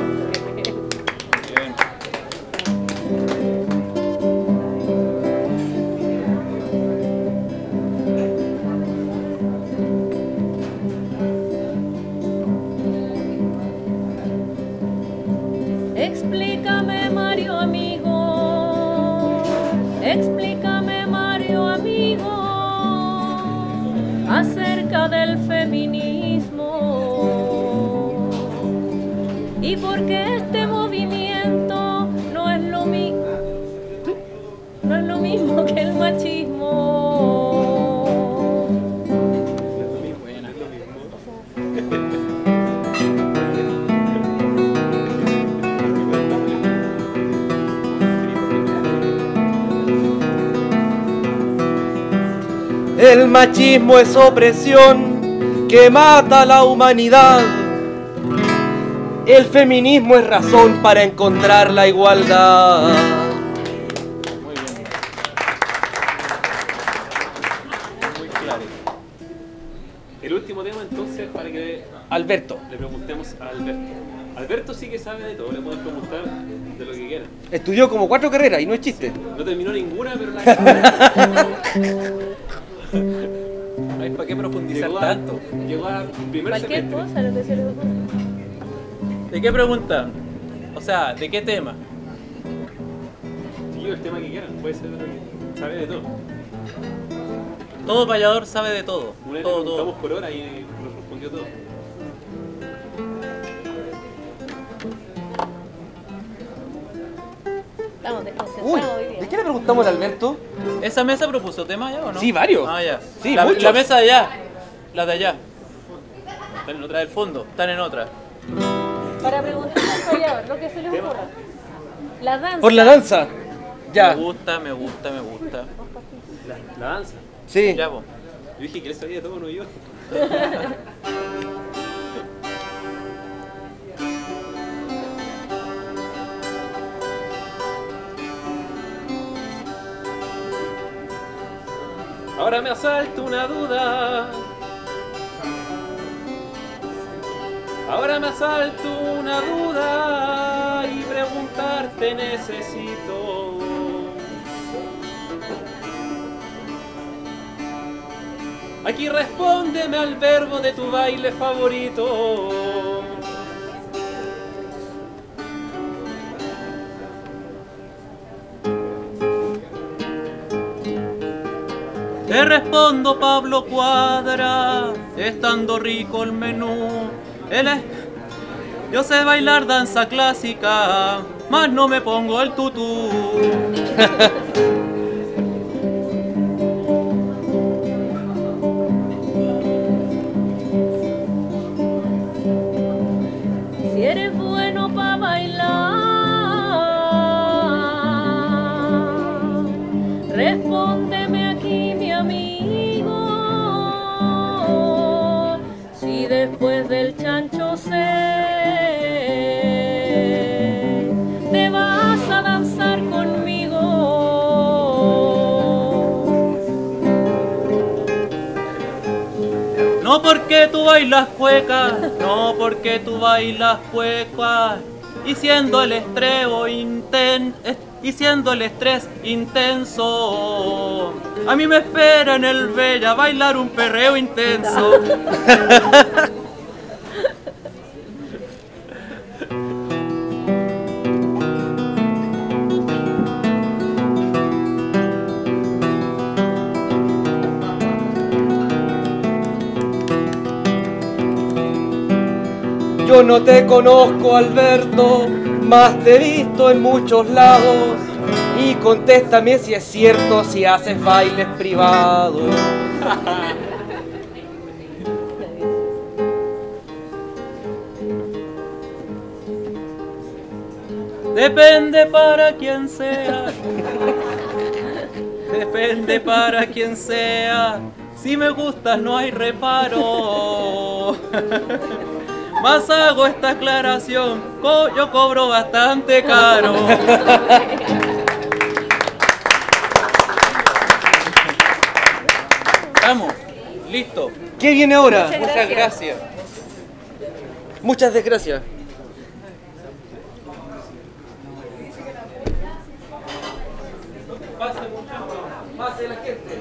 Speaker 7: Explícame, Mario amigo, explícame, Mario amigo, acerca del feminismo y por qué este movimiento no es lo mismo, no es lo mismo que el machismo.
Speaker 4: El machismo es opresión que mata a la humanidad. El feminismo es razón para encontrar la igualdad.
Speaker 3: Muy bien. Muy claro.
Speaker 8: El último tema entonces para que
Speaker 4: Alberto,
Speaker 8: le preguntemos a Alberto. Alberto sí que sabe de todo, le podemos preguntar de lo que quiera.
Speaker 4: estudió como cuatro carreras y no es chiste.
Speaker 8: No terminó ninguna, pero la
Speaker 3: Ay, ¿para qué profundizar
Speaker 8: llegó a,
Speaker 3: tanto?
Speaker 8: llegó a primer
Speaker 7: Cualquier
Speaker 8: semestre.
Speaker 7: cosa, lo que se le ocurra.
Speaker 3: ¿De qué preguntan? O sea, ¿de qué tema?
Speaker 8: Sí, el tema que quieran, puede ser de lo que sabe de todo.
Speaker 3: Todo payador sabe de todo.
Speaker 8: Una vez le
Speaker 3: Todo,
Speaker 8: preguntamos
Speaker 3: todo.
Speaker 8: por hora y nos respondió todo.
Speaker 7: Estamos desconcentrados
Speaker 4: Uy,
Speaker 7: hoy día.
Speaker 4: ¿de qué le preguntamos a Alberto?
Speaker 3: ¿Esa mesa propuso tema ya o no?
Speaker 4: Sí, varios.
Speaker 3: Ah, ya.
Speaker 4: Sí,
Speaker 3: la,
Speaker 4: muchos.
Speaker 3: la mesa de allá. La de allá. Están en otra del fondo. Están en otra.
Speaker 7: Para preguntar al payador, lo que se le ocurra. La danza.
Speaker 4: Por la danza. Ya,
Speaker 3: Me gusta, me gusta, me gusta.
Speaker 8: La, la danza.
Speaker 4: sí.
Speaker 3: Ya, po.
Speaker 8: Yo dije que él sabía de todo, no yo. Ahora me asalta una duda. Ahora me asalta una duda y preguntarte necesito. Aquí respóndeme al verbo de tu baile favorito.
Speaker 3: Te respondo, Pablo Cuadra, estando rico el menú. Él es... Yo sé bailar danza clásica, mas no me pongo el tutú.
Speaker 7: Si eres bueno para bailar, respóndeme aquí, mi amigo. Si después del chancho sé, te vas a danzar conmigo.
Speaker 3: No porque tú bailas cueca, no porque tú bailas cueca, y siendo el estrebo inten, y siendo el estrés intenso, a mí me espera en el Bella bailar un perreo intenso.
Speaker 4: Yo no te conozco, Alberto, mas te he visto en muchos lados. Y contéstame si es cierto, si haces bailes privados.
Speaker 3: Depende para quien sea. Depende para quien sea. Si me gustas no hay reparo. Más hago esta aclaración, co yo cobro bastante caro. Estamos, listo.
Speaker 4: ¿Qué viene ahora?
Speaker 7: Muchas
Speaker 3: Muchas gracias.
Speaker 4: Muchas desgracias.
Speaker 3: Pase muchachos, pase la gente.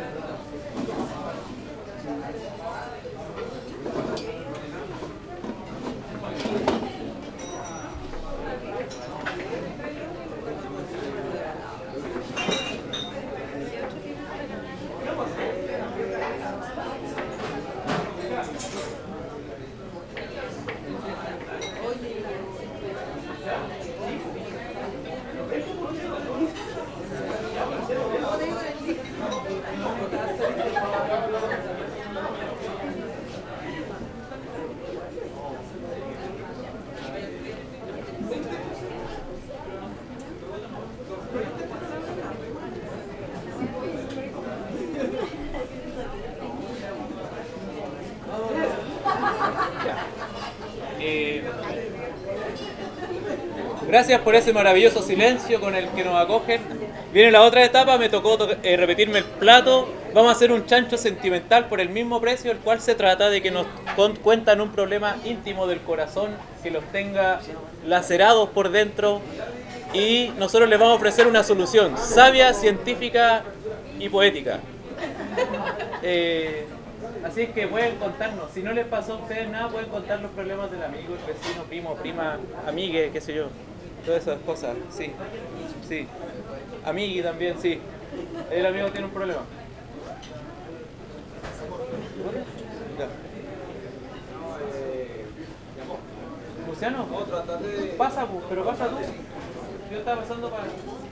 Speaker 3: Eh, gracias por ese maravilloso silencio con el que nos acogen. Viene la otra etapa, me tocó to eh, repetirme el plato. Vamos a hacer un chancho sentimental por el mismo precio, el cual se trata de que nos cuentan un problema íntimo del corazón que los tenga lacerados por dentro, y nosotros les vamos a ofrecer una solución sabia, científica y poética. Eh, Así es que pueden contarnos, si no les pasó a ustedes nada, pueden contar los problemas del amigo, el vecino, primo, prima, amigue, qué sé yo. Todas esas cosas, sí, sí. Amigui también, sí. El amigo tiene un problema. Ya. Luciano, pasa, pero pasa tú. Yo estaba pasando para...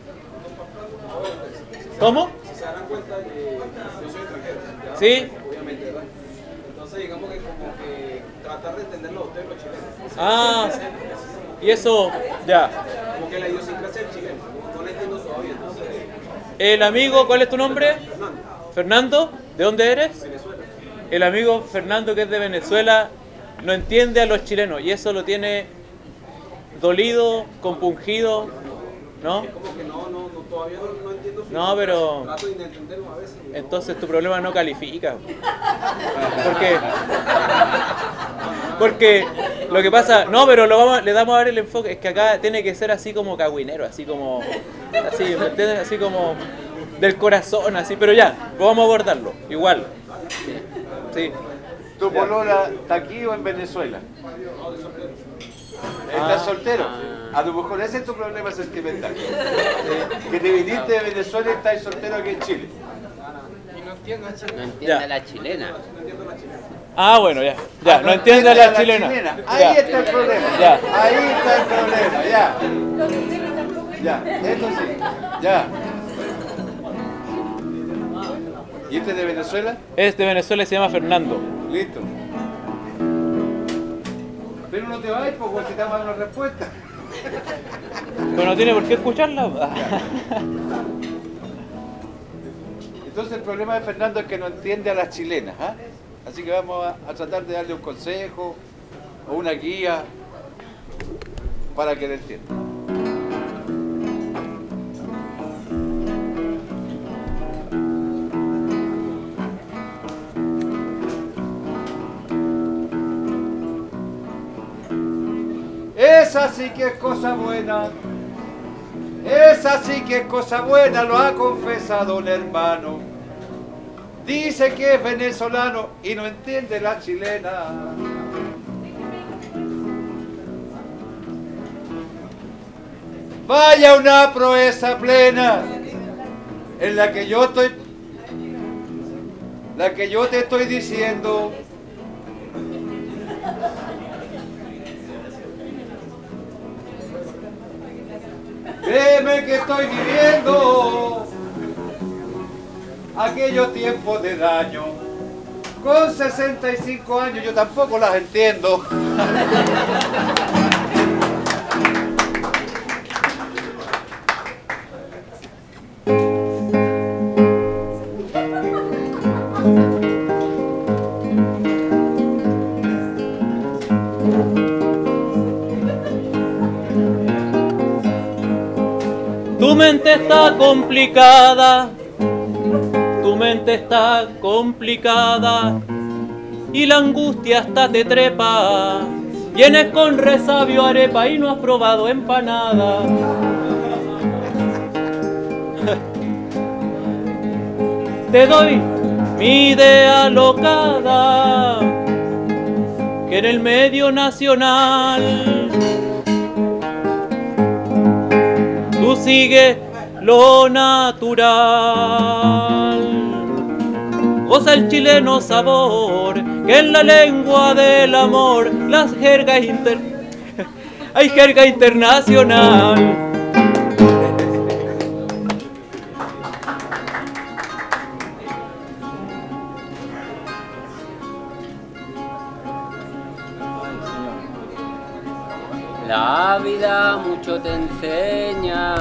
Speaker 3: ¿Cómo?
Speaker 9: Si se darán cuenta que yo soy extranjero, ¿ya?
Speaker 3: Sí.
Speaker 9: Obviamente, ¿verdad? Entonces digamos que como que tratar de entenderlo a ustedes los chilenos.
Speaker 3: Ah, y eso, ya.
Speaker 9: Como que la idiosincrasia del chileno, no la entiendo todavía, entonces...
Speaker 3: El amigo, ¿cuál es tu nombre?
Speaker 9: Fernando.
Speaker 3: Fernando, ¿de dónde eres?
Speaker 9: Venezuela.
Speaker 3: El amigo Fernando, que es de Venezuela, no entiende a los chilenos y eso lo tiene dolido, compungido ¿No?
Speaker 9: Es como que no, no, no todavía no, no entiendo su
Speaker 3: No, pero-
Speaker 9: trato de entenderlo a veces. y no-
Speaker 3: Entonces tu problema no califica. Porque, porque lo que pasa, no, pero lo vamos, le damos a ver el enfoque, es que acá tiene que ser así como cagüinero, así como, así, ¿me entiendes? Así como del corazón, así, pero ya, vamos a abordarlo, igual. Sí.
Speaker 2: ¿Tu polola está aquí o en Venezuela? ¿Estás
Speaker 3: Ah.
Speaker 2: soltero? A lo mejor ese es tu problema sentimental. Que te viniste de Venezuela y estás soltero aquí en Chile.
Speaker 5: No entiende
Speaker 3: Ya.
Speaker 5: la chilena.
Speaker 3: Ah, bueno, ya, ya, no entiende la chilena.
Speaker 2: Ahí
Speaker 3: Ya.
Speaker 2: está el problema.
Speaker 3: Ya.
Speaker 2: Ahí está el problema, ya. Ya, esto sí. Ya. ¿Y este es de Venezuela?
Speaker 3: Es de Venezuela y se llama Fernando.
Speaker 2: Listo. Pero no te vayas porque si te vamos a dar una respuesta.
Speaker 3: Pero no tiene por qué escucharla.
Speaker 2: Entonces el problema de Fernando es que no entiende a las chilenas, ¿ah? Así que vamos a, a tratar de darle un consejo o una guía para que le entienda. Esa sí que es cosa buena. Esa sí que es cosa buena, lo ha confesado un hermano. Dice que es venezolano y no entiende la chilena. Vaya una proeza plena en la que yo estoy, la que yo te estoy diciendo. Créeme que estoy viviendo aquellos tiempos de daño. Con sesenta y cinco años yo tampoco las entiendo.
Speaker 3: Tu mente está complicada, tu mente está complicada y la angustia hasta te trepa. Vienes con resabio arepa y no has probado empanada. Te doy mi idea locada, que en el medio nacional tú sigues lo natural. Goza el chileno sabor, que en la lengua del amor las jergas inter... hay jerga internacional.
Speaker 5: La vida mucho te enseña,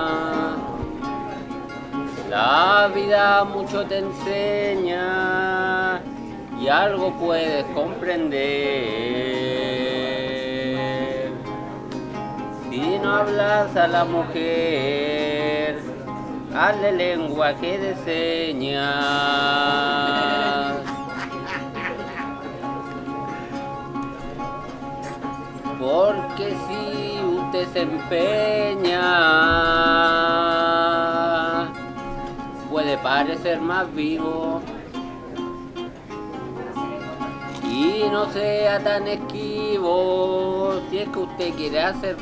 Speaker 5: la vida mucho te enseña y algo puedes comprender. Si no hablas a la mujer, hazle lenguaje de señas. Porque si usted se empeña, puede parecer más vivo y no sea tan esquivo si es que usted quiere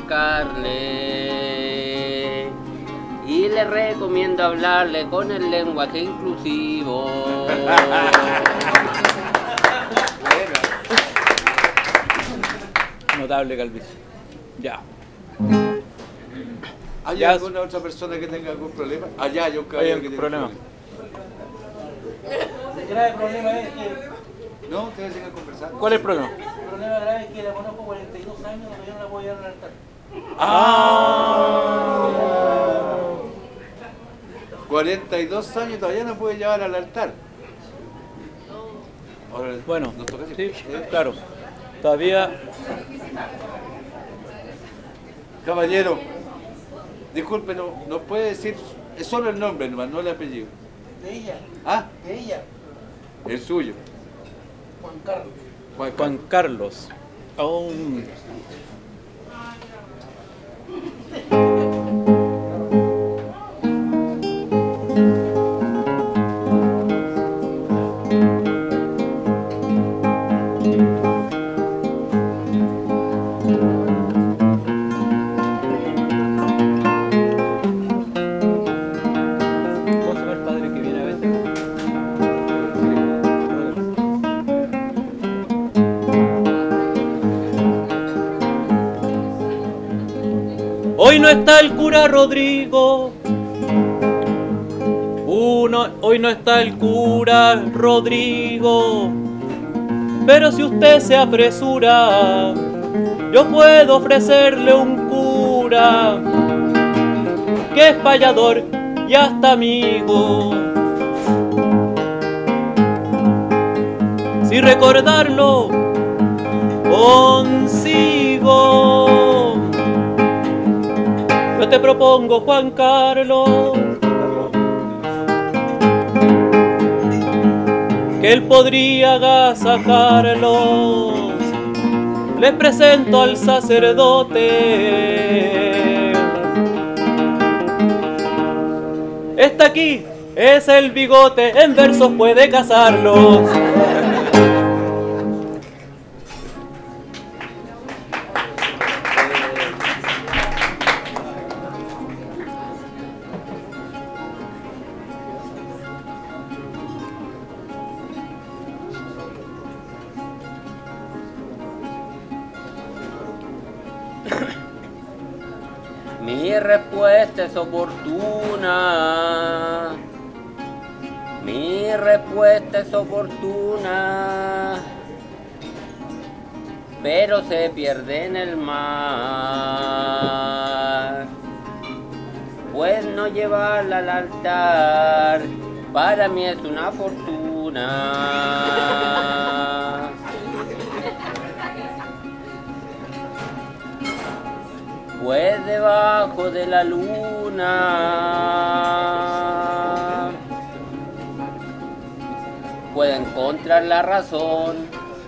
Speaker 5: acercarle. Y le recomiendo hablarle con el lenguaje inclusivo.
Speaker 3: Notable, Calvicio. Ya.
Speaker 2: ¿Hay
Speaker 3: Ya.
Speaker 2: alguna otra persona que tenga algún problema? Allá hay un
Speaker 3: Hay
Speaker 2: caballero
Speaker 3: un
Speaker 2: que tiene
Speaker 3: problema.
Speaker 2: un problema.
Speaker 10: El grave problema es que,
Speaker 2: No, ustedes tienen que conversar.
Speaker 3: ¿Cuál es el problema?
Speaker 10: el problema grave es que la conozco cuarenta y dos años, todavía no la puedo llevar al altar.
Speaker 3: Ah.
Speaker 2: cuarenta y dos años todavía no puede llevar al altar. Ahora,
Speaker 3: Bueno,
Speaker 2: nos toca
Speaker 3: sí,
Speaker 2: así.
Speaker 3: claro. Todavía
Speaker 2: Caballero, Disculpe, no, no puede decir, es solo el nombre nomás, no el apellido.
Speaker 10: De ella.
Speaker 2: ¿Ah?
Speaker 10: De ella.
Speaker 2: El suyo.
Speaker 10: Juan Carlos.
Speaker 2: Juan
Speaker 3: Juan Carlos. Oh. Hoy no está el cura Rodrigo. Uno, hoy no está el cura Rodrigo. Pero si usted se apresura, yo puedo ofrecerle un cura que es payador y hasta amigo. Si recordarlo consigo, yo te propongo, Juan Carlos, que él podría agasajarlos. Les presento al sacerdote. Está aquí, es el bigote, en versos puede casarlos.
Speaker 5: Mi respuesta es oportuna. Mi respuesta es oportuna. Pero se pierde en el mar. Pues no llevarla al altar para mí es una fortuna. Pues debajo de la luna puede encontrar la razón,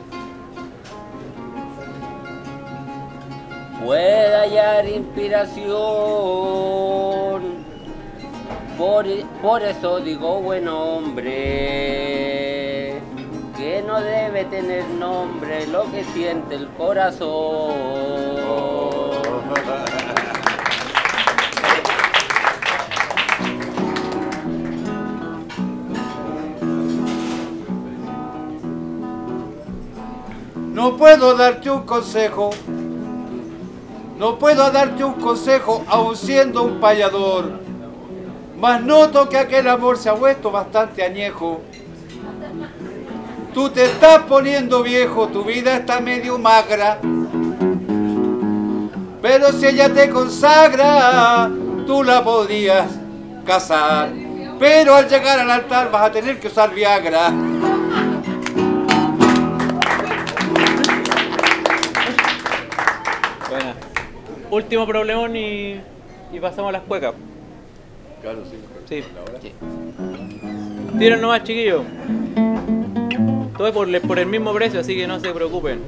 Speaker 5: puede hallar inspiración. Por, por eso digo buen hombre, que no debe tener nombre lo que siente el corazón.
Speaker 2: No puedo darte un consejo, no puedo darte un consejo aun siendo un payador, mas noto que aquel amor se ha vuelto bastante añejo. Tú te estás poniendo viejo, tu vida está medio magra, pero si ella te consagra, tú la podrías casar, pero al llegar al altar vas a tener que usar Viagra.
Speaker 3: Buena. Último problemón y, y pasamos a las cuecas.
Speaker 2: Claro, sí.
Speaker 3: Sí. Sí. Tiren nomás, chiquillos. Todo por, por el mismo precio, así que no se preocupen.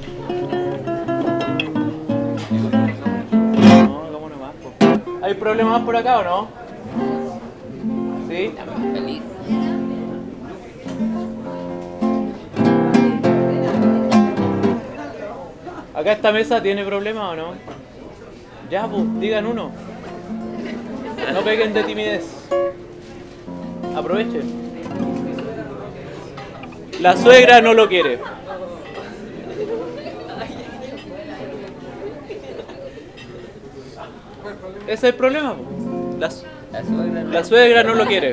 Speaker 3: No, hagamos nomás, po. ¿Hay problemas más por acá o no? ¿Sí?
Speaker 5: Feliz.
Speaker 3: ¿Acá esta mesa tiene problemas o no? Ya, pues, digan uno. No peguen de timidez. Aprovechen. La suegra no lo quiere. Ese es el problema, po. La,
Speaker 5: La suegra no,
Speaker 3: la suegra no lo quiere.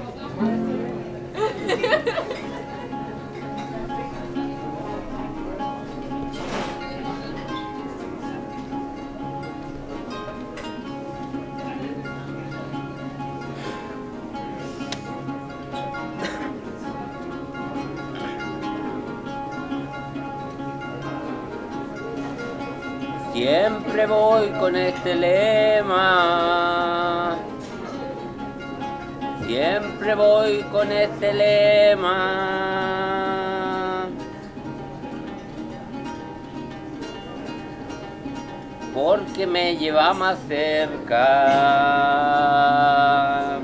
Speaker 5: Siempre voy con este lema, Siempre voy con este lema, porque me lleva más cerca.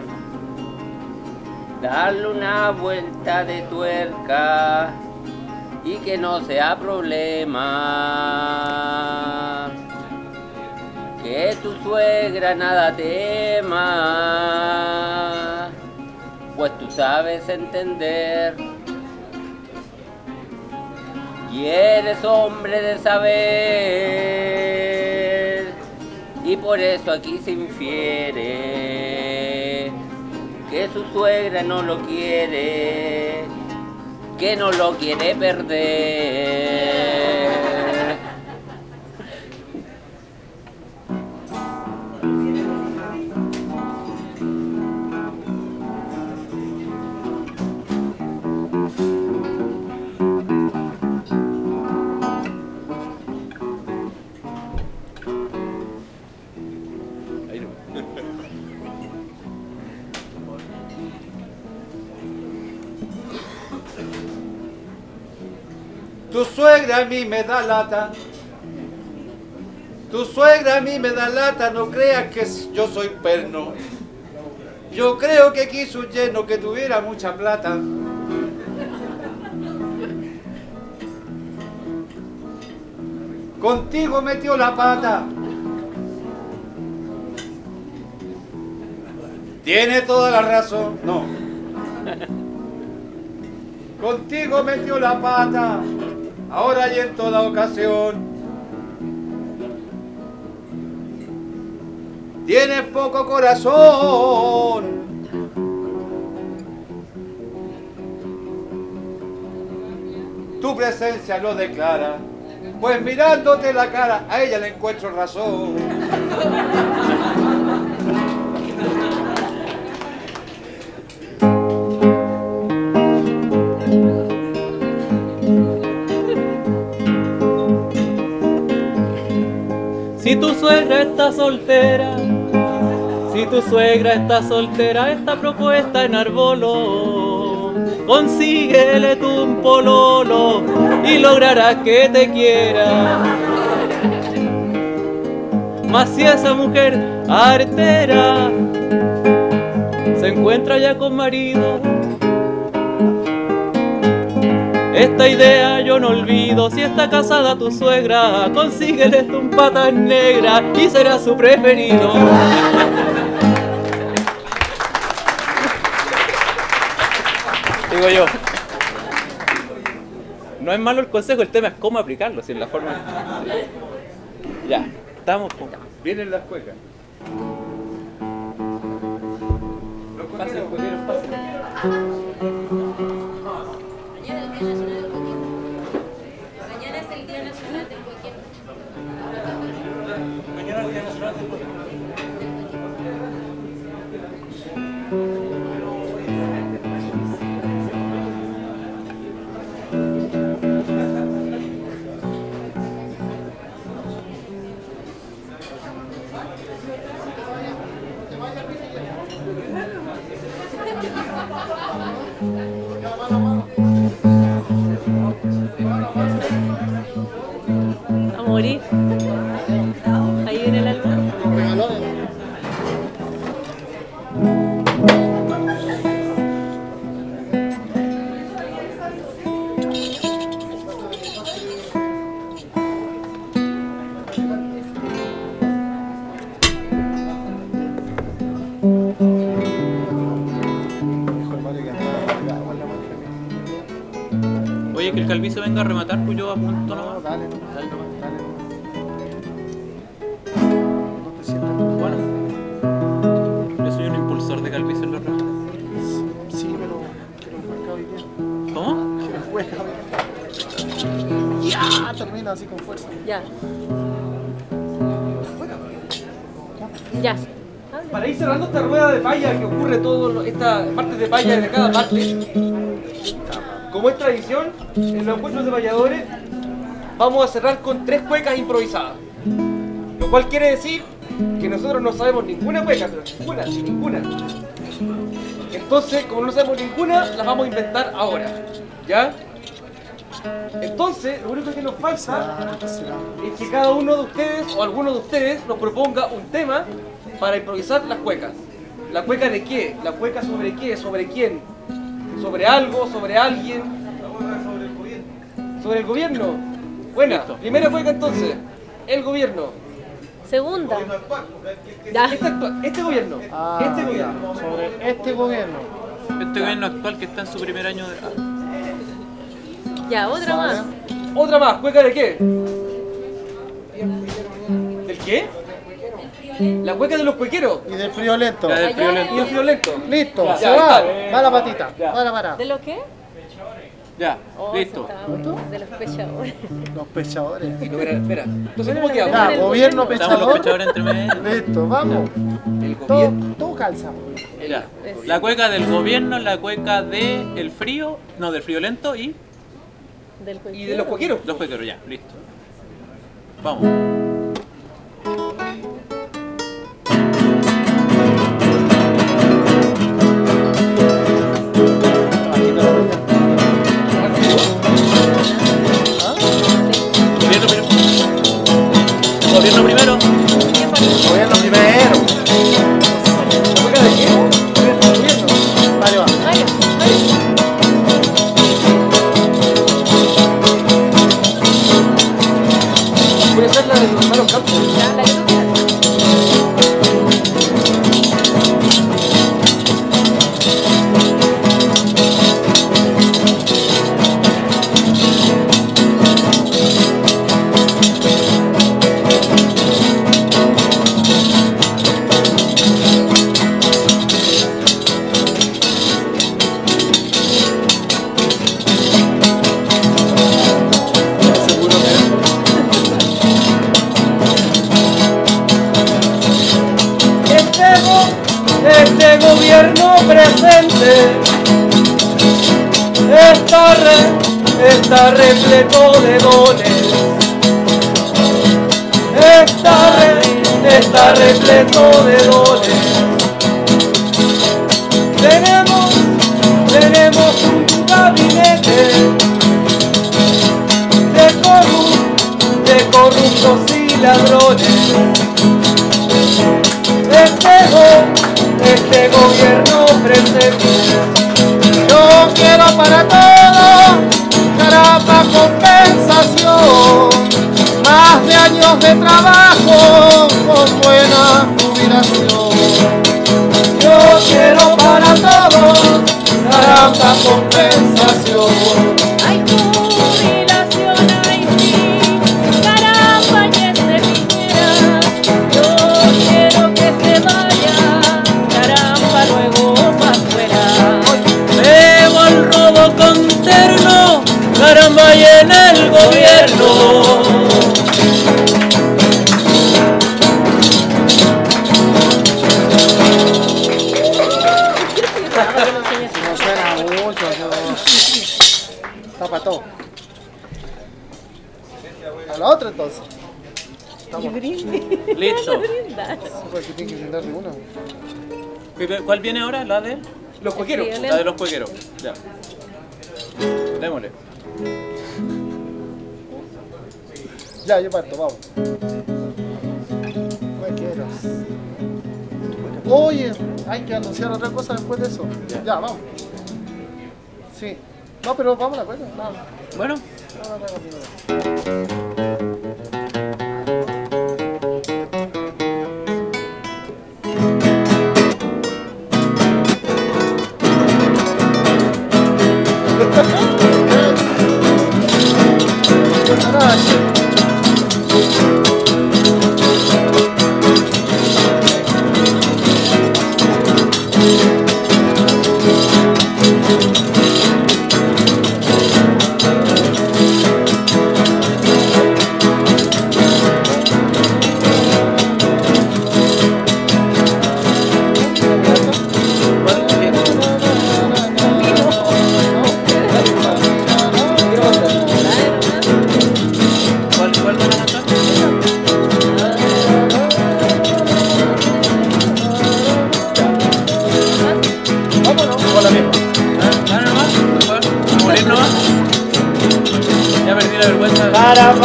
Speaker 5: Darle una vuelta de tuerca y que no sea problema. Que tu suegra nada tema, pues tú sabes entender. Y eres hombre de saber, y por eso aquí se infiere que su suegra no lo quiere, que no lo quiere perder.
Speaker 2: Tu suegra a mí me da lata, tu suegra a mí me da lata, no creas que yo soy perno. Yo creo que quiso un yerno que tuviera mucha plata. Contigo metió la pata. Tiene toda la razón, no. Contigo metió la pata, ahora y en toda ocasión. Tienes poco corazón. Tu presencia lo declara, pues mirándote la cara a ella le encuentro razón.
Speaker 3: Si tu suegra está soltera, si tu suegra está soltera, esta propuesta enarboló. Consíguele tú un pololo y lograrás que te quiera. Mas si esa mujer artera se encuentra ya con marido, esta idea yo no olvido. Si está casada tu suegra, consíguele tú un patas negras y será su preferido. Digo yo, no es malo el consejo, el tema es cómo aplicarlo, si en la forma. Ya, estamos con.
Speaker 2: Vienen las cuecas. Los
Speaker 3: Pasen,
Speaker 2: cuequeros.
Speaker 3: pasen.
Speaker 7: Mañana es el Día Nacional del Cuequero.
Speaker 10: Mañana es el Día Nacional del Cuequero.
Speaker 7: A morir. Ahí viene el alma.
Speaker 3: Oye, que el calvizo venga a rematar, pues yo apunto nomás.
Speaker 6: Dale, no, dale, no, dale. No te sientas.
Speaker 3: Bueno, yo soy un impulsor de calvizo en la raja.
Speaker 6: Sí, pero que lo juegue hoy bien.
Speaker 3: ¿Cómo?
Speaker 6: Que lo juegue hoy. Ya, termina así con fuerza.
Speaker 7: Ya. Ya.
Speaker 4: Para ir cerrando esta rueda de palla que ocurre todo, esta partes de palla de cada parte, como es tradición, en los encuentros de payadores, vamos a cerrar con tres cuecas improvisadas. Lo cual quiere decir que nosotros no sabemos ninguna cueca, pero ninguna, ninguna. Entonces, como no sabemos ninguna, las vamos a inventar ahora. ¿Ya? Entonces, lo único que nos falta es que cada uno de ustedes o alguno de ustedes nos proponga un tema para improvisar las cuecas. ¿La cueca de qué? ¿La cueca sobre qué? ¿Sobre quién? ¿Sobre algo? ¿Sobre alguien?
Speaker 9: Sobre el gobierno.
Speaker 4: ¿Sobre el gobierno? Buena.
Speaker 3: Listo.
Speaker 4: Primera cueca entonces. El gobierno.
Speaker 7: Segunda.
Speaker 4: Este,
Speaker 7: Ya.
Speaker 4: actua- este gobierno.
Speaker 6: Ah,
Speaker 4: este gobierno.
Speaker 6: sobre este gobierno.
Speaker 3: Este gobierno actual que está en su primer año de... ah,
Speaker 7: Ya, otra más.
Speaker 4: Otra más. ¿Cueca de qué? ¿Del qué? La cueca de los cuequeros.
Speaker 6: Y del friolento.
Speaker 3: Ya, del
Speaker 7: Allá
Speaker 3: friolento.
Speaker 4: Y el friolento.
Speaker 6: Listo,
Speaker 4: Ya,
Speaker 6: se
Speaker 4: ya,
Speaker 6: va.
Speaker 4: está.
Speaker 6: Va la patita.
Speaker 4: Ya.
Speaker 6: Va la para.
Speaker 7: ¿De lo qué?
Speaker 3: Ya,
Speaker 7: Oh,
Speaker 3: listo.
Speaker 7: ese está bueno. De los pechadores.
Speaker 6: Los pechadores.
Speaker 4: No, espera, espera. Entonces, ¿cómo
Speaker 6: Ya,
Speaker 4: quedamos?
Speaker 7: el
Speaker 6: gobierno
Speaker 7: gobierno.
Speaker 3: Estamos los
Speaker 6: pechador.
Speaker 3: pechadores entre medio.
Speaker 6: Listo, vamos.
Speaker 4: El
Speaker 6: Todo,
Speaker 4: gobierno.
Speaker 6: todo calza.
Speaker 3: Ya. La cueca del gobierno, la cueca de el frío, no, del friolento y
Speaker 7: Del
Speaker 4: Y de los cuequeros.
Speaker 3: los cuequeros, ya, listo. Vamos. Gobierno primero. Gobierno primero.
Speaker 6: Gobierno primero.
Speaker 4: ¿La cueca de qué? Gobierno, gobierno.
Speaker 6: Vale, va.
Speaker 7: Mario, Mario.
Speaker 4: Voy a hacer la de los hermanos Campos.
Speaker 7: Ya, la que tú quieras.
Speaker 4: Seguro que Este, go- este gobierno presente está, re- está repleto de dones. Está, re- está repleto de dones. Tenemos, tenemos un gabinete de, corru- de corruptos y ladrones. Este, go- este gobierno presente, yo quiero para todo, caramba compensación, más de años de trabajo con buena jubilación. Yo quiero para todo, caramba compensación.
Speaker 7: Hay jubilación, ay sí, caramba que se viniera. Yo quiero que se vaya, caramba luego pa' afuera.
Speaker 3: Veo el robo conterno, caramba y en el gobierno.
Speaker 6: No suena mucho. No. Tapa todo. A la otra entonces. Estamos.
Speaker 3: Listo.
Speaker 6: Pues que tiene que brindarle una.
Speaker 3: ¿Cuál viene ahora? ¿La de?
Speaker 4: Los cuequeros.
Speaker 7: Sí,
Speaker 3: La de los cuequeros. Ya. Démosle.
Speaker 6: Ya, yo parto, vamos. Cuequeros. Oye, hay que anunciar otra cosa después de eso. Ya, vamos. Sí. No, pero vamos a la cueca. Vamos.
Speaker 3: Bueno,
Speaker 6: Vamos a la cueca primero.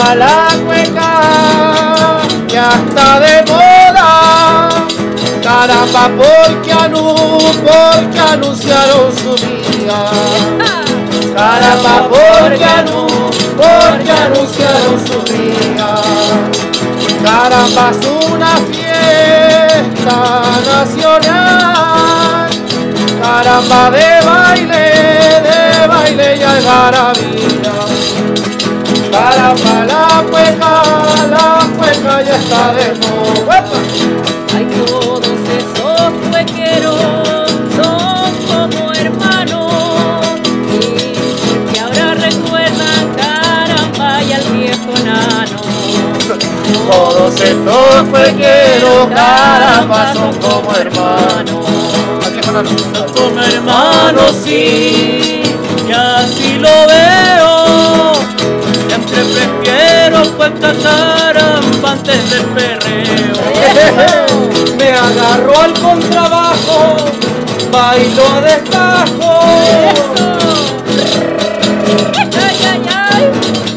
Speaker 6: Caramba, la cueca ya está de moda. Caramba, porque, anu, porque anunciaron su día. Caramba, porque, anu, porque anunciaron su día. Caramba, es una fiesta nacional. Caramba, de baile, de baile y algarabía. Caramba, la cueca, la cueca ya está de moda.
Speaker 7: Ay, todos esos cuequeros son como hermanos, y que ahora recuerdan Caramba y al viejo nano.
Speaker 6: Todos estos cuequeros, caramba, son como hermanos.
Speaker 3: Como hermanos, sí, y así lo veo. Siempre prefiero cueca caramba antes del perreo.
Speaker 6: Me agarro al contrabajo, bailo a destajo.
Speaker 7: Ay, ay, ay.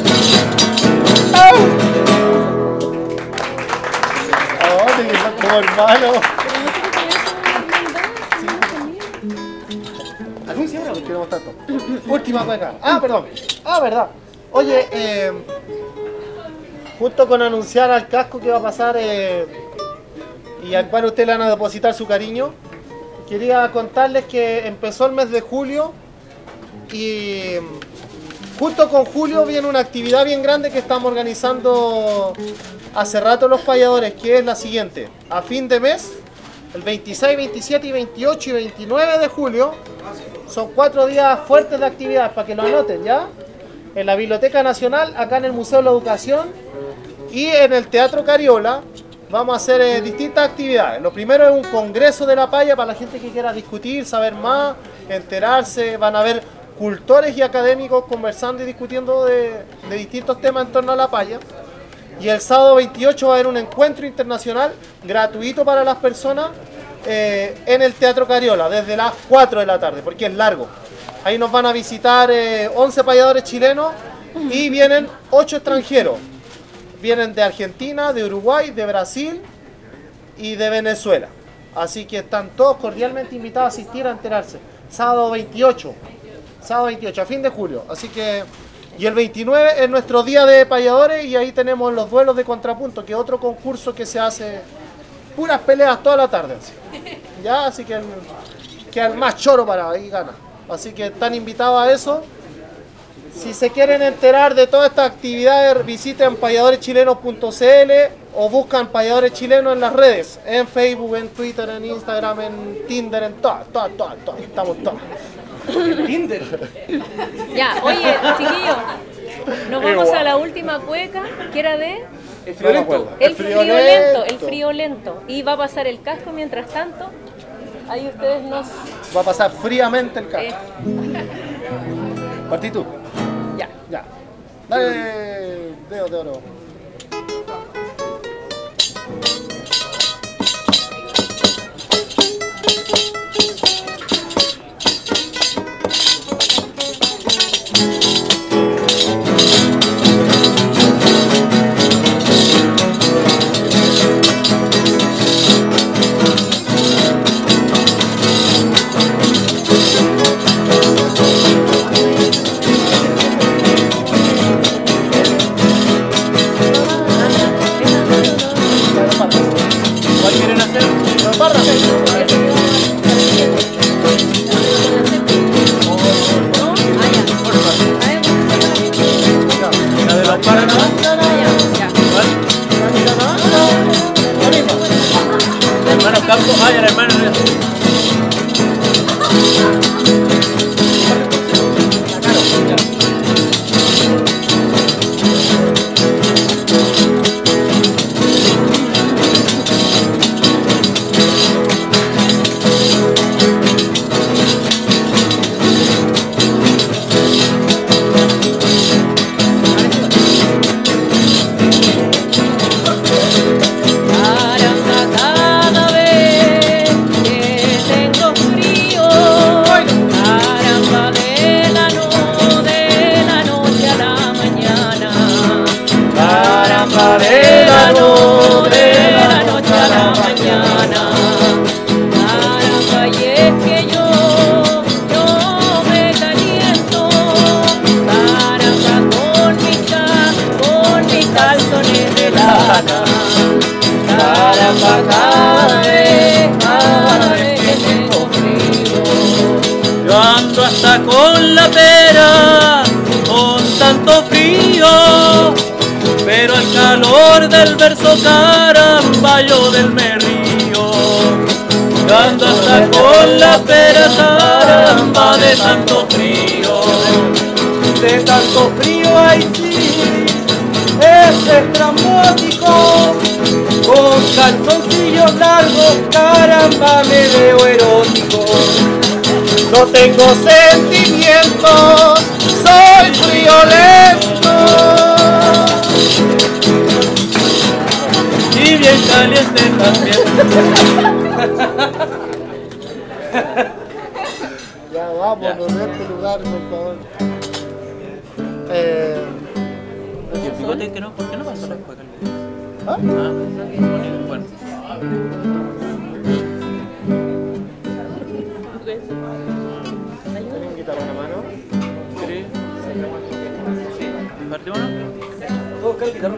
Speaker 6: Oh, como hermano. Anuncia ahora porque queremos tanto. Última cueca. Ah, perdón. Ah, verdad. Oye, eh, justo con anunciar al casco que va a pasar eh, y al cual ustedes le van a depositar su cariño, quería contarles que empezó el mes de julio y justo con julio viene una actividad bien grande que estamos organizando hace rato los payadores, que es la siguiente. A fin de mes, el veintiséis, veintisiete, y veintiocho y veintinueve de julio, son cuatro días fuertes de actividad, para que lo anoten, ¿ya? En la Biblioteca Nacional, acá en el Museo de la Educación y en el Teatro Cariola vamos a hacer eh, distintas actividades. Lo primero es un congreso de la paya para la gente que quiera discutir, saber más, enterarse. Van a haber cultores y académicos conversando y discutiendo de, de distintos temas en torno a la paya. Y el sábado veintiocho va a haber un encuentro internacional gratuito para las personas eh, en el Teatro Cariola desde las cuatro de la tarde, porque es largo. Ahí nos van a visitar eh, once payadores chilenos y vienen ocho extranjeros. Vienen de Argentina, de Uruguay, de Brasil y de Venezuela. Así que están todos cordialmente invitados a asistir a enterarse. Sábado veintiocho. Sábado veintiocho, a fin de julio. Así que... Y el veintinueve es nuestro día de payadores y ahí tenemos los duelos de contrapunto, que es otro concurso que se hace puras peleas toda la tarde. Así. Ya, así que el, que el más choro para ahí gana. Así que están invitados a eso. Si se quieren enterar de todas estas actividades, visiten payadores chilenos punto c l o buscan Payadores Chilenos en las redes, en Facebook, en Twitter, en Instagram, en Tinder, en todas, todas, todas, todas, estamos todas.
Speaker 4: Tinder.
Speaker 7: Ya, oye, chiquillos, nos vamos a la última cueca, que era de...
Speaker 4: El friolento.
Speaker 7: El friolento, el friolento. Y va a pasar el casco mientras tanto. Ahí ustedes nos...
Speaker 6: Va a pasar fríamente el casco.
Speaker 7: Eh,
Speaker 6: Partí tú.
Speaker 7: ya.
Speaker 6: Ya. Dale, dedo de oro.
Speaker 3: Yo ando hasta con la pera, con tanto frío, pero al calor del verso caramba yo del me río. Yo ando hasta con la pera caramba de tanto frío.
Speaker 11: De tanto frío, ay sí, es estrambótico. Con calzoncillos largos, caramba, me veo erótico. No tengo sentimientos, soy friolento.
Speaker 3: Y bien caliente también.
Speaker 6: Ya vámonos de este lugar, por favor. Eh,
Speaker 3: ¿Y el bigote que no? ¿Por qué no pasó la escuela?
Speaker 6: ¿Ah?
Speaker 3: Ah, bueno.
Speaker 6: ¿Tiene un guitarra en la mano?
Speaker 3: Sí. ¿Partimos?
Speaker 4: ¿Puedo buscar el guitarrón?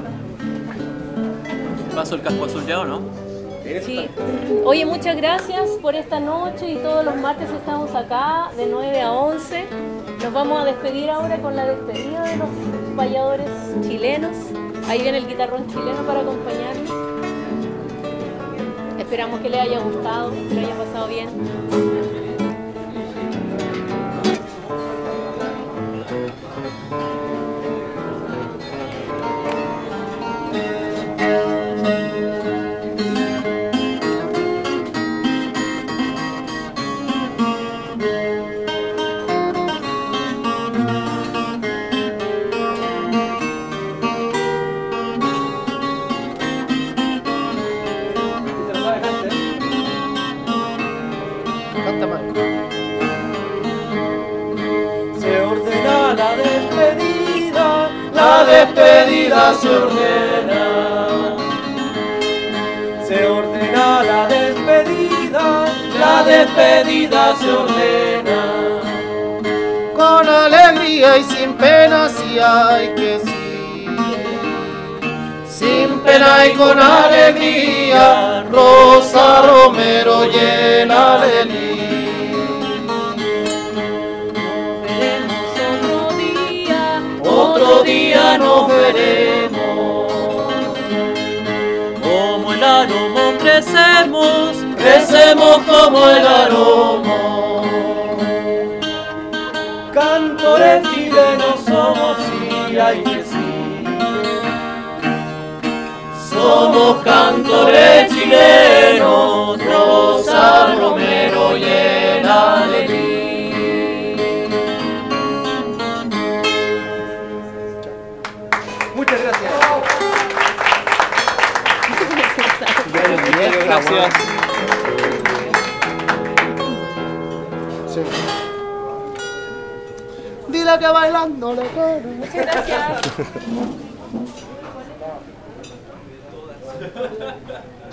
Speaker 3: ¿Paso el casco azul ya o no?
Speaker 7: Sí. Oye, muchas gracias por esta noche y todos los martes estamos acá de nueve a once. Nos vamos a despedir ahora con la despedida de los payadores chilenos. Ahí viene el guitarrón chileno para acompañarnos. Esperamos que les haya gustado, que lo hayan pasado bien.
Speaker 6: Canta más.
Speaker 11: Se ordena la despedida, la despedida se ordena. Se ordena la despedida, la despedida se ordena.
Speaker 6: Con alegría y sin pena, si hay que sí. Sin pena y con alegría, Rosa Romero llena de lí.
Speaker 7: Veremos otro día,
Speaker 11: Otro día nos veremos.
Speaker 3: Como el aroma crecemos,
Speaker 11: Crecemos como el aroma. Cantores chilenos somos, sí, hay que sí. Somos cantores chilenos, Rosa Romero llena de mí. Muchas gracias.
Speaker 1: Gracias.
Speaker 6: Sí. Dile que bailando le quiero.
Speaker 7: Muchas gracias.